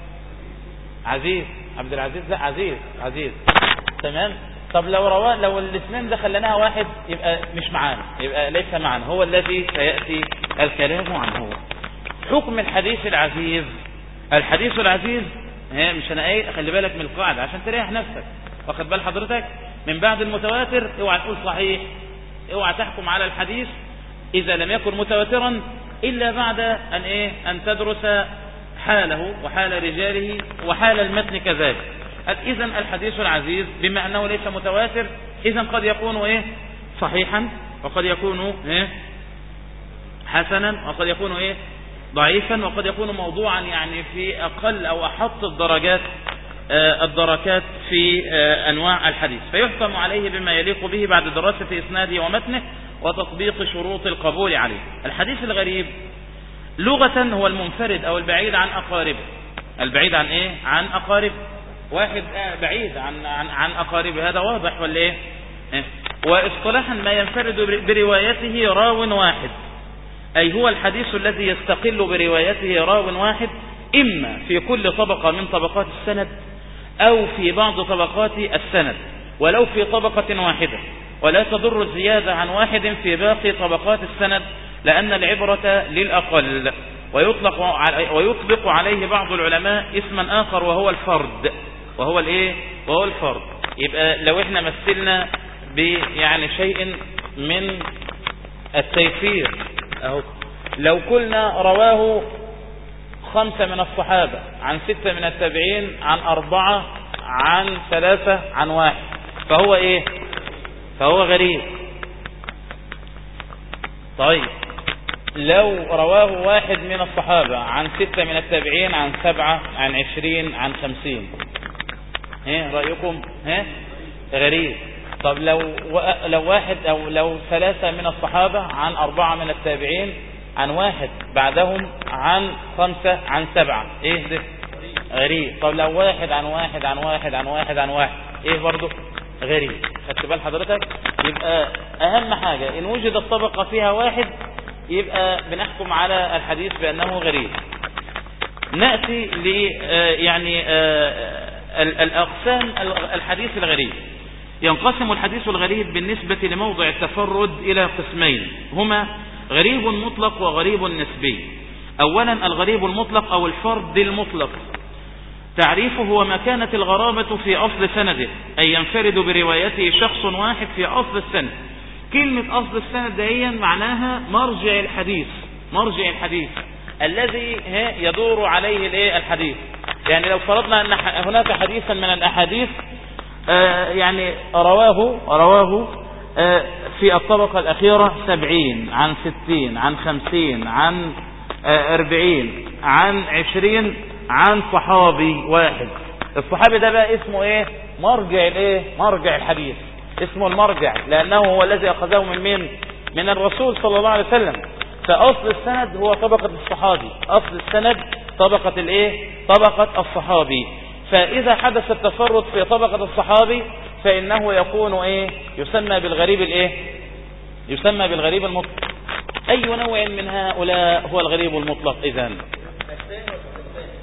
Speaker 2: عزيز. عبد العزيز لا عزيز عزيز. تمام. طب لو رواه لو الاثنين ده خلناها واحد يبقى مش معانا، يبقى ليس معنا، هو الذي سيأتي الكلام عنه. حكم الحديث العزيز. الحديث العزيز ها مش انا ايه، خلي بالك من القاعدة عشان تريح نفسك، واخد بال حضرتك؟ من بعد المتواتر اوعى تقول صحيح، اوعى تحكم على الحديث إذا لم يكن متواترا إلا بعد أن إيه أن تدرس حاله وحال رجاله وحال المتن كذلك. إذن الحديث العزيز بما أنه ليس متواتر إذن قد يكون إيه صحيحا، وقد يكون إيه حسنا، وقد يكون إيه ضعيفا، وقد يكون موضوعا يعني في أقل أو أحط الدرجات آه الدركات في آه أنواع الحديث، فيحكم عليه بما يليق به بعد دراسة إسناده ومتنه وتطبيق شروط القبول عليه. الحديث الغريب لغة هو المنفرد أو البعيد عن أقاربه. البعيد عن إيه؟ عن أقاربه. واحد بعيد عن عن عن أقاربه، هذا واضح ولا إيه؟ إيه؟ واصطلاحا ما ينفرد بروايته راو واحد، أي هو الحديث الذي يستقل بروايته راو واحد، إما في كل طبقة من طبقات السند أو في بعض طبقات السند، ولو في طبقة واحدة، ولا تضر الزيادة عن واحد في باقي طبقات السند، لأن العبرة للأقل. ويطلق ويطلق عليه بعض العلماء اسما آخر وهو الفرد، وهو الايه وهو الفرد. يبقى لو احنا مثلنا بيعني شيء من التيسير اهو، لو قلنا رواه خمسة من الصحابة عن ستة من التابعين عن أربعة عن ثلاثة عن واحد، فهو ايه فهو غريب. طيب لو رواه واحد من الصحابة عن ستة من التابعين عن سبعة عن عشرين عن خمسين، ها رأيكم؟ ها غريب. طب لو لو واحد أو لو ثلاثة من الصحابة عن أربعة من التابعين عن واحد بعدهم عن خمسة عن سبعة، ايه ده؟ غريب. طب لو واحد عن واحد عن واحد عن واحد عن واحد، ايه برضو؟ غريب. خدت بال حضرتك؟ يبقى أهم حاجة إن وجد الطبقة فيها واحد يبقى بنحكم على الحديث بأنه غريب. نأتي ل يعني الأقسام. الحديث الغريب ينقسم الحديث الغريب بالنسبة لموضع التفرد إلى قسمين، هما غريب مطلق وغريب نسبي. أولا الغريب المطلق أو الفرد المطلق، تعريفه هو ما كانت الغرابة في أصل سنده، أي ينفرد بروايته شخص واحد في أصل السند. كلمة أصل السند دهيا معناها مرجع الحديث، مرجع الحديث الذي يدور عليه الايه الحديث. يعني لو فرضنا أن هناك حديثا من الأحاديث آه يعني رواه رواه آه في الطبقة الأخيرة سبعين عن ستين عن خمسين عن آه أربعين عن عشرين عن صحابي واحد. الصحابي ده بقى اسمه ايه؟ مرجع الايه مرجع الحديث، اسمه المرجع، لأنه هو الذي أخذه من مين؟ من الرسول صلى الله عليه وسلم. فأصل السند هو طبقة الصحابي، أصل السند طبقة الايه طبقة الصحابي. فإذا حدث التفرد في طبقة الصحابي فإنه يكون ايه يسمى بالغريب الايه يسمى بالغريب المطلق. أي نوع من هؤلاء هو الغريب المطلق؟ إذن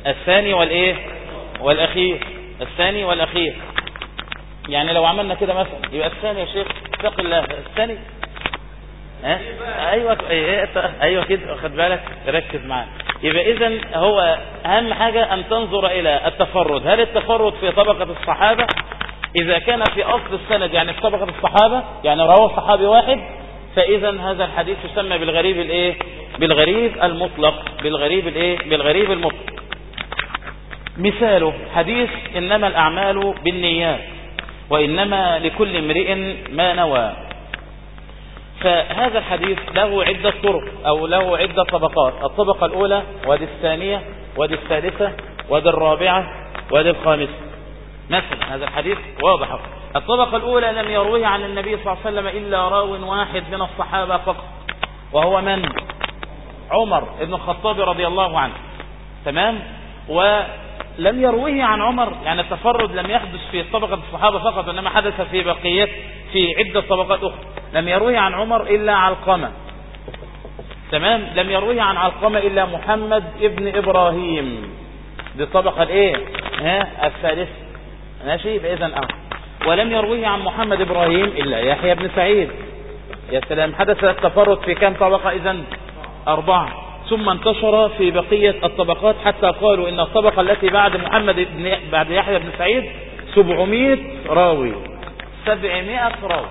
Speaker 2: الثاني والايه والاخير، الثاني والاخير. يعني لو عملنا كده مثلا يبقى الثاني يا شيخ اتق الله، الثاني ها ايوه ايوه كده، خد بالك ركز معايا. يبقى اذا هو اهم حاجه ان تنظر الى التفرد، هل التفرد في طبقه الصحابه؟ اذا كان في اصل السند يعني في طبقه الصحابه، يعني رواه صحابي واحد، فاذا هذا الحديث يسمى بالغريب الايه بالغريب المطلق، بالغريب الايه بالغريب المطلق. مثاله حديث انما الاعمال بالنيات وانما لكل امرئ ما نوى. فهذا الحديث له عدة طرق أو له عدة طبقات، الطبقة الأولى ودي الثانية ودي الثالثة ودي الرابعة ودي الخامسة. مثلا هذا الحديث واضح. الطبقة الأولى لم يرويه عن النبي صلى الله عليه وسلم إلا راو واحد من الصحابة فقط، وهو من؟ عمر بن الخطاب رضي الله عنه. تمام. ولم يرويه عن عمر، يعني التفرد لم يحدث في طبقة الصحابة فقط، إنما حدث في بقية في عدة طبقات أخرى. لم يرويه عن عمر إلا علقمة. تمام. لم يرويه عن علقمة إلا محمد ابن إبراهيم، دي الطبقة الايه ها الثالثة. ماشي. بإذن أه ولم يرويه عن محمد إبراهيم إلا يحيى بن سعيد. يا سلام، حدث التفرد في كم طبقة إذن؟ أربعة. ثم انتشر في بقية الطبقات حتى قالوا إن الطبقة التي بعد محمد بن بعد يحيى بن سعيد سبعمائة راوي، سبعمائة راوي.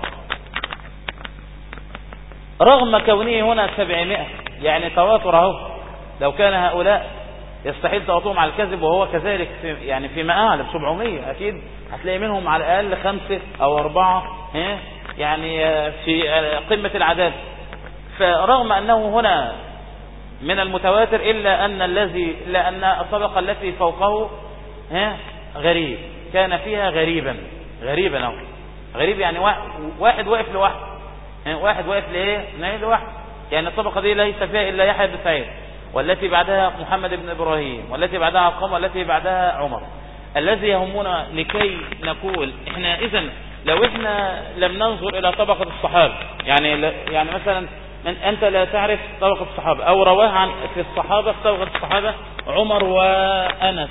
Speaker 2: رغم كونه هنا سبعمائة يعني تواتر اهو، لو كان هؤلاء يستحيل تواترهم على الكذب وهو كذلك في يعني فيما أعلم سبعمائة، أكيد هتلاقي منهم على الأقل خمسة أو أربعة يعني في قمة العدد. فرغم أنه هنا من المتواتر إلا أن الذي إلا أن الطبقة التي فوقه ها غريب، كان فيها غريبا غريبا أو غريب يعني واحد واقف لوحده، واحد واقف لإيه لوحده. يعني الطبقة دي ليس فيها إلا يحيى بن سعيد، والتي بعدها محمد بن إبراهيم، والتي بعدها علقمة، والتي بعدها عمر. الذي يهمنا لكي نقول احنا إذن لو احنا لم ننظر إلى طبقة الصحابة، يعني يعني مثلا من أنت لا تعرف طبقة الصحابة أو رواه عن في الصحابة في طبقة الصحابة عمر وأنس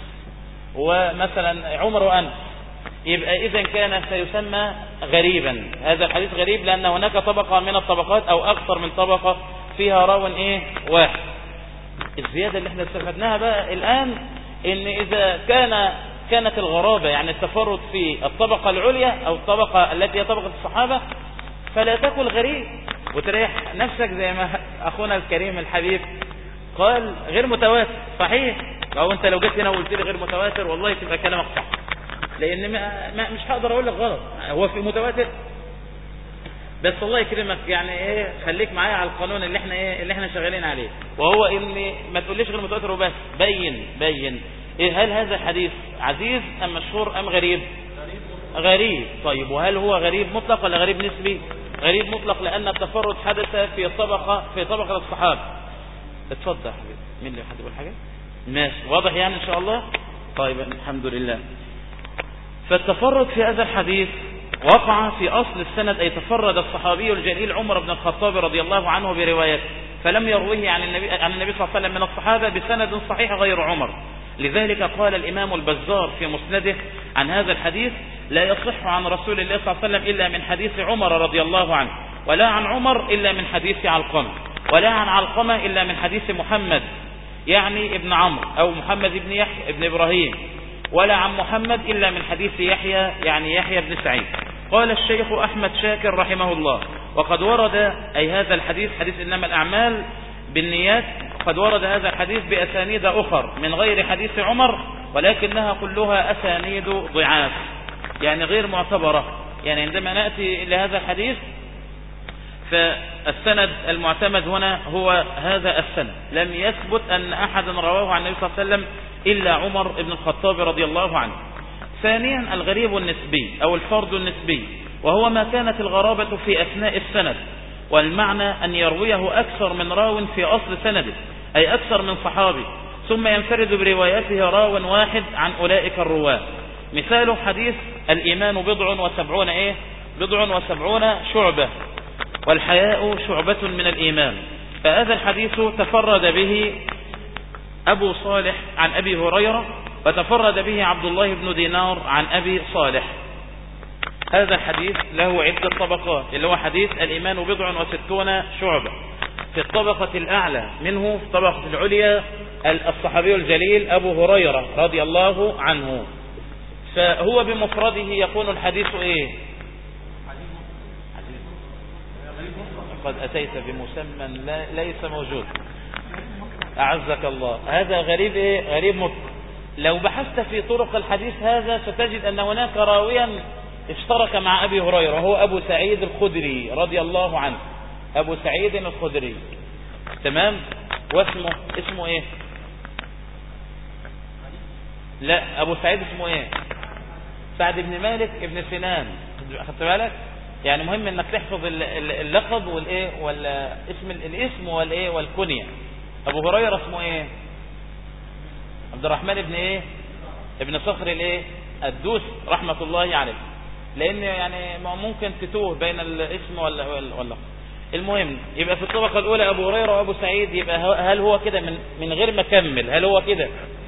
Speaker 2: ومثلا عمر وأنس، يبقى إذن كان سيسمى غريبا. هذا الحديث غريب لأن هناك طبقة من الطبقات أو أكثر من طبقة فيها راو إيه واحد. الزيادة اللي احنا استفدناها بقى الآن إن إذا كان كانت الغرابة يعني التفرد في الطبقة العليا أو الطبقة التي هي طبقة الصحابة فلا تكن غريب وتريح نفسك زي ما أخونا الكريم الحبيب قال غير متواتر. صحيح، أو أنت لو جيت هنا وقلت لي غير متواتر والله تبقى كلامك صح، لأن ما ما مش هقدر أقول لك غلط، هو في متواتر. بس الله يكرمك يعني ايه خليك معايا على القانون اللي احنا ايه اللي احنا شغالين عليه، وهو ان ما تقوليش غير متواتر وبس، بين بين ايه هل هذا الحديث عزيز ام مشهور ام غريب؟ غريب. طيب وهل هو غريب مطلق ولا غريب نسبي؟ غريب مطلق، لان التفرد حدث في طبقه في طبقه الصحابه. اتفضل يا حبيبي. مين اللي حد يقول حاجه؟ ماشي، واضح يعني ان شاء الله. طيب الحمد لله. فالتفرد في هذا الحديث وقع في أصل السند، أي تفرد الصحابي الجليل عمر بن الخطاب رضي الله عنه بروايته، فلم يرويه عن النبي عن النبي صلى الله عليه وسلم من الصحابة بسند صحيح غير عمر. لذلك قال الإمام البزار في مسنده عن هذا الحديث: لا يصح عن رسول الله صلى الله عليه وسلم إلا من حديث عمر رضي الله عنه، ولا عن عمر إلا من حديث علقمة، ولا عن علقمة إلا من حديث محمد يعني ابن عمرو أو محمد بن يحيى ابن إبراهيم، ولا عن محمد إلا من حديث يحيى يعني يحيى بن سعيد. قال الشيخ أحمد شاكر رحمه الله: وقد ورد أي هذا الحديث حديث إنما الأعمال بالنيات، قد ورد هذا الحديث بأسانيد أخر من غير حديث عمر، ولكنها كلها أسانيد ضعاف يعني غير معتبرة. يعني عندما نأتي لهذا الحديث فالسند المعتمد هنا هو هذا السند، لم يثبت أن أحد رواه عن النبي صلى الله عليه وسلم إلا عمر بن الخطاب رضي الله عنه. ثانيا الغريب النسبي أو الفرد النسبي، وهو ما كانت الغرابة في أثناء السند، والمعنى أن يرويه أكثر من راو في أصل سنده، أي أكثر من صحابي، ثم ينفرد بروايته راو واحد عن أولئك الرواة. مثال حديث الإيمان بضع وسبعون إيه بضع وسبعون شعبة والحياء شعبة من الإيمان، فهذا الحديث تفرد به أبو صالح عن أبي هريرة، وتفرد به عبد الله بن دينار عن أبي صالح. هذا الحديث له عدة طبقات، اللي هو حديث الإيمان بضع وستون شعبة. في الطبقة الأعلى منه، في الطبقة العليا، الصحابي الجليل أبو هريرة رضي الله عنه، فهو بمفرده يكون الحديث إيه؟ قد أتيت بمسمى ليس موجود، أعزك الله. هذا غريب إيه؟ غريب مطلق. لو بحثت في طرق الحديث هذا ستجد أن هناك راويا اشترك مع أبي هريرة، وهو أبو سعيد الخدري رضي الله عنه، أبو سعيد الخدري، تمام. واسمه اسمه إيه؟ لا، أبو سعيد اسمه إيه؟ سعد بن مالك ابن سنان. أخذت بالك؟ يعني مهم انك تحفظ اللقب والايه والاسم، الاسم والايه والكنية. ابو هريرة اسمه ايه؟ عبد الرحمن ابن ايه؟ ابن صخر الايه؟ الدوسي رحمة الله عليه. لان يعني ممكن تتوه بين الاسم واللقب. المهم يبقى في الطبقة الاولى ابو هريرة وابو سعيد، يبقى هل هو كده من من غير ما اكمل، هل هو كده؟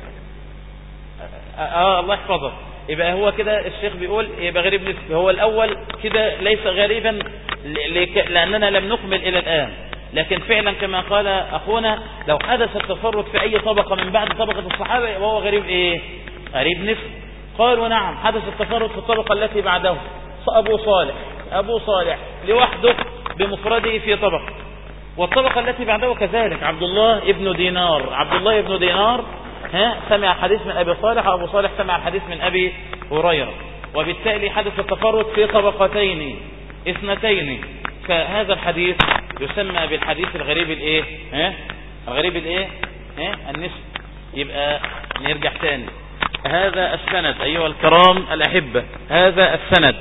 Speaker 2: اه الله يحفظك. يبقى هو كده الشيخ بيقول يبقى غريب نسبي. هو الأول كده ليس غريبا لأننا لم نكمل إلى الآن، لكن فعلا كما قال أخونا لو حدث التفرد في أي طبقة من بعد طبقة الصحابة وهو غريب إيه؟ غريب نسبي. قالوا نعم، حدث التفرد في الطبقة التي بعده، أبو صالح أبو صالح لوحده بمفرده في طبقة، والطبقة التي بعده كذلك عبد الله ابن دينار. عبد الله ابن دينار ها سمع الحديث من أبي صالح، وأبو صالح سمع الحديث من أبي هريرة، وبالتالي حدث التفرد في طبقتين اثنتين. فهذا الحديث يسمى بالحديث الغريب الايه؟ ها الغريب الايه؟ ها النسب. يبقى نرجع تاني، هذا السند أيها الكرام الأحبة، هذا السند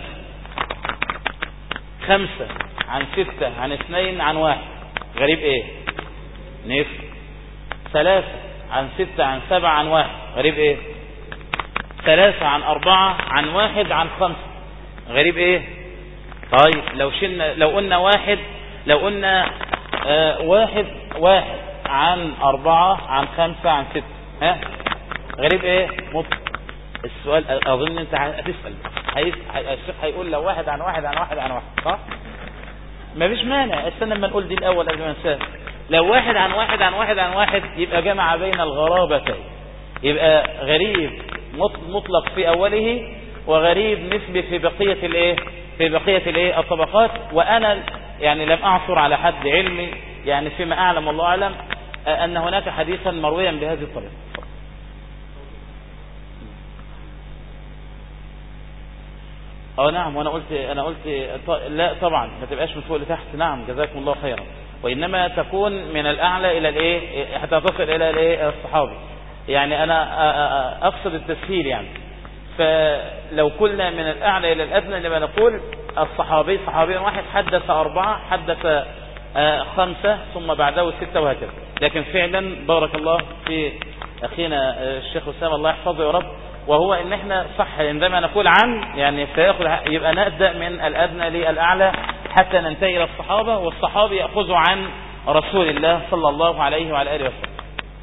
Speaker 2: خمسة عن ستة عن اثنين عن واحد، غريب ايه؟ نسب. ثلاثة عن ستة عن سبعة عن واحد، غريب ايه؟ ثلاثة عن أربعة عن واحد عن خمسة، غريب ايه؟ طيب لو شلنا، لو قلنا واحد، لو قلنا آه واحد واحد عن أربعة عن خمسة عن ستة، ها غريب ايه؟ مطلق. السؤال أظن أنت هتسأل، الشيخ هيقول لو واحد عن واحد عن واحد عن واحد، صح؟ ما فيش مانع، استنى لما نقول دي الأول قبل ما ننساه. لو واحد عن واحد عن واحد عن واحد يبقى جمع بين الغرابتين، يبقى غريب مطلق في أوله وغريب نسبي في بقية الايه؟ في بقية الايه؟ الطبقات. وأنا يعني لم أعثر على حد علمي يعني فيما أعلم والله أعلم أن هناك حديثا مرويا بهذه الطريقة. اه نعم، وانا قلت انا قلت لا طبعا ما تبقاش من فوق لتحت. نعم جزاكم الله خيرا. وانما تكون من الاعلى الى الايه حتى تصل الى الايه الصحابي. يعني انا اقصد التسهيل يعني. فلو قلنا من الاعلى الى الادنى لما نقول الصحابي صحابي واحد حدث اربعة، حدث خمسة، ثم بعده ستة، وهكذا. لكن فعلا بارك الله في اخينا الشيخ أسامة الله يحفظه يا رب، وهو ان احنا صح عندما نقول عن يعني سيأخذ، يبقى نبدأ من الادنى للاعلى حتى ننتهي الى الصحابة، والصحابي يأخذ عن رسول الله صلى الله عليه وعلى اله وسلم.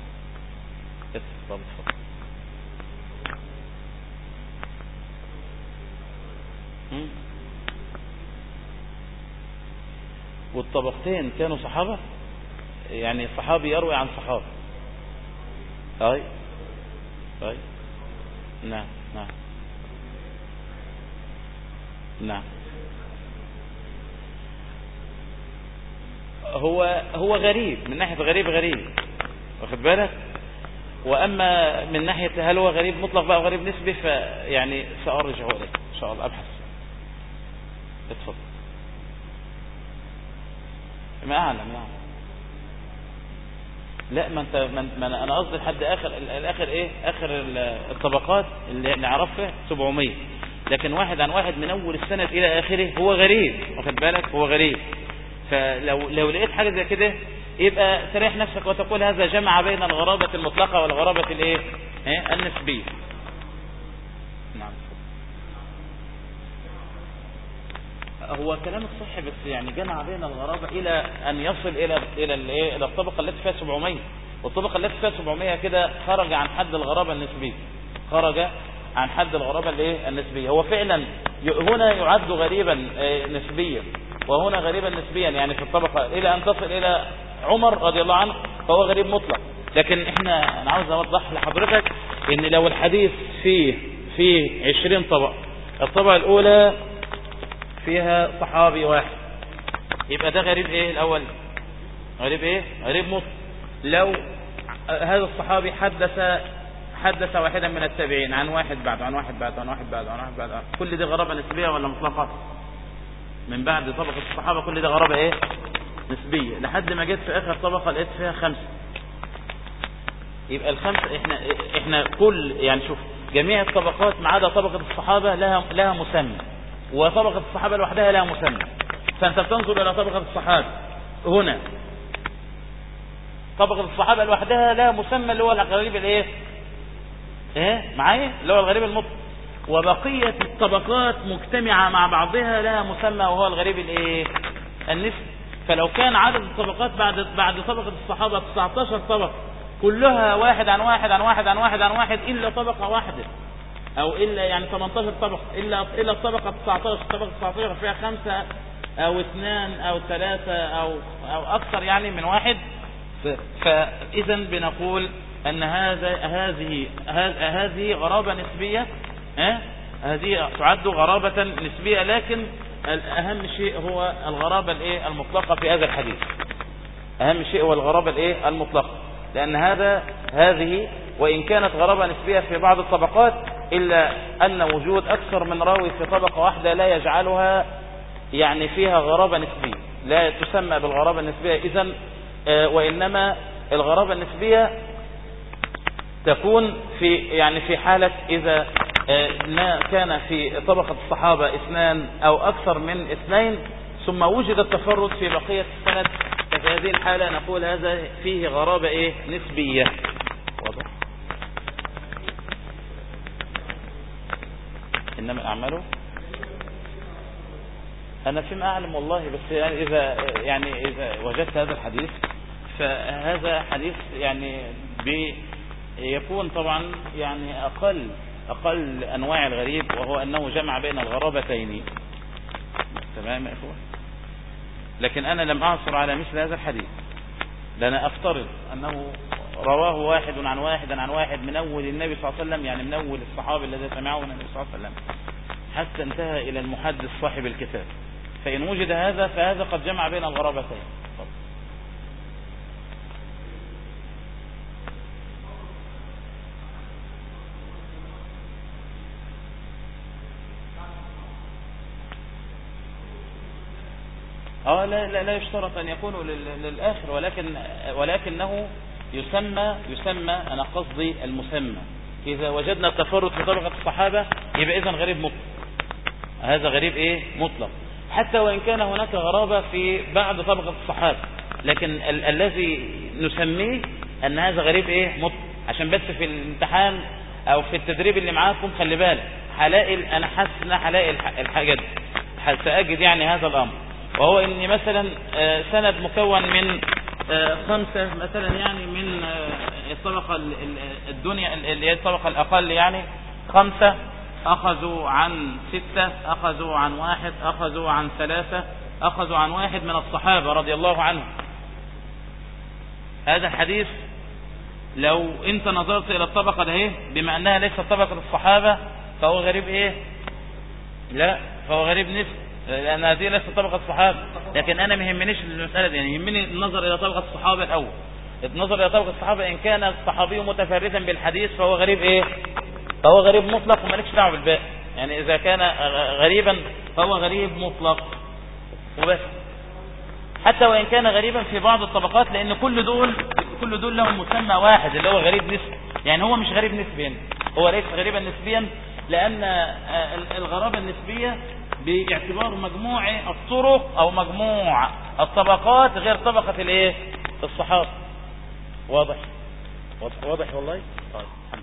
Speaker 2: والطبقتين كانوا صحابة، يعني صحابي يروي عن صحابي. طيب طيب نعم نعم نعم. هو هو غريب من ناحية غريب غريب، واخد بالك. وأما من ناحية هل هو غريب مطلق بقى غريب نسبي، فيعني سأرجع إليه إن شاء الله أبحث. اتفضل. ما أعلم يعني. لا ما انت ما انا قصدي لحد اخر الاخر ايه اخر الطبقات اللي نعرفها سبعمية، لكن واحد عن واحد من اول السنة الى اخره هو غريب، واخد بالك، هو غريب. فلو لو لقيت حاجة زي كده يبقى تريح نفسك وتقول هذا جمع بين الغرابة المطلقة والغرابة الايه ايه النسبية. نعم. هو كلامك صح، بس يعني جمع بين الغرابة إلى أن يصل إلى إلى الإيه إلى الطبقة التي فيها سبعمية. والطبقة التي فيها سبعمائة كده خرج عن حد الغرابة النسبية، خرج عن حد الغرابة الايه النسبية. هو فعلا هنا يعد غريبا نسبيا وهنا غريبا نسبيا، يعني في الطبقة الى ان تصل الى عمر رضي الله عنه فهو غريب مطلق. لكن احنا انا عاوز اوضح لحضرتك ان لو الحديث فيه فيه عشرين طبقة، الطبقة الاولى فيها صحابي واحد، يبقى ده غريب ايه الاول؟ غريب ايه؟ غريب مطلق. لو هذا الصحابي حدث حدث واحدا من التابعين عن واحد بعد عن واحد بعد عن واحد بعد عن واحد بعد عن. كل دي غرابة نسبية ولا مطلقة؟ من بعد طبقة الصحابة كل دي غرابة ايه نسبية، لحد ما جيت في اخر طبقة لقيت فيها خمسة. يبقى الخمسة احنا احنا كل يعني شوف جميع الطبقات ما عدا طبقة الصحابة لها لها مسمى، وطبقة الصحابة لوحدها لها مسمى. فانت بتنظر الى طبقة الصحابة هنا، طبقة الصحابة لوحدها لها مسمى اللي هو الغريب الايه ايه معايا اللي هو الغريب المطلق، وبقية الطبقات مجتمعة مع بعضها لها مسمى وهو الغريب الايه النسبي. فلو كان عدد الطبقات بعد بعد طبقة الصحابة تسعة عشر طبقة كلها واحد عن واحد عن واحد عن واحد عن واحد إلا طبقة واحدة أو إلا يعني ثمانية عشر طبقة إلا إلا الطبقة تسعة عشر، طبقة تسعة عشر فيها خمسة أو اثنان أو ثلاثة أو أو أكثر يعني من واحد. فإذا بنقول أن هذا هذه هذه غرابة نسبية، ها هذه تعد غرابة نسبية، لكن الأهم شيء هو الغرابة الإيه المطلقة في هذا الحديث. أهم شيء هو الغرابة الإيه المطلقة، لأن هذا هذه وإن كانت غرابة نسبية في بعض الطبقات إلا أن وجود أكثر من راوي في طبقة واحدة لا يجعلها يعني فيها غرابة نسبية، لا تسمى بالغرابة النسبية إذن، وإنما الغرابة النسبية تكون في يعني في حالة إذا كان في طبقة الصحابة اثنان أو أكثر من اثنين ثم وجد التفرد في بقية السند، ففي هذه الحالة نقول هذا فيه غرابة إيه نسبية. واضح؟ إنما الأعمال أنا فيما أعلم والله، بس يعني إذا يعني إذا وجدت هذا الحديث فهذا حديث يعني بيكون طبعا يعني أقل أقل أنواع الغريب، وهو أنه جمع بين الغرابتين. تمام يا إخوة؟ لكن أنا لم أعثر على مثل هذا الحديث، لأن أفترض أنه رواه واحد عن واحد عن واحد من أول النبي صلى الله عليه وسلم، يعني من أول الصحابة الذين سمعوا من النبي صلى الله عليه وسلم حتى انتهى إلى المحدث صاحب الكتاب. فإن وجد هذا فهذا قد جمع بين الغرابتين. اه لا لا لا يشترط ان يكونوا للاخر، ولكن ولكنه يسمى يسمى انا قصدي المسمى. اذا وجدنا التفرد في طبقة الصحابة يبقى اذا غريب مطلق، هذا غريب ايه مطلق، حتى وان كان هناك غرابة في بعد طبقة الصحابة، لكن ال الذي نسميه ان هذا غريب ايه مطلق. عشان بس في الامتحان او في التدريب اللي معاكم خلي بالك، هلاقي انا حاسس ان هلاقي الحاجة دي، سأجد يعني هذا الامر، وهو ان مثلا سند مكون من خمسة مثلا يعني من الطبقة الدنيا اللي هي الطبقة الاقل، يعني خمسة اخذوا عن ستة اخذوا عن واحد اخذوا عن ثلاثة اخذوا عن واحد من الصحابة رضي الله عنهم. هذا الحديث لو انت نظرت الى الطبقة ده بما انها ليست طبقة الصحابة فهو غريب ايه لا فهو غريب نسبي، لأن هذه ليست طبقة الصحابة. لكن أنا ما يهمنيش المسألة دي، يعني يهمني النظر إلى طبقة الصحابة الأول. النظر إلى طبقة الصحابة إن كان الصحابي متفردا بالحديث فهو غريب إيه فهو غريب مطلق ومالكش دعوة بالباقي. يعني إذا كان غريبا فهو غريب مطلق وبس، حتى وإن كان غريبا في بعض الطبقات، لأن كل دول كل دول لهم مسمى واحد اللي هو غريب نسبي. يعني هو مش غريب نسبيا، هو ليس غريبا نسبيا، لأن الغرابة النسبية باعتبار مجموع الطرق او مجموع الطبقات غير طبقة الايه الصحابة. واضح واضح والله. طيب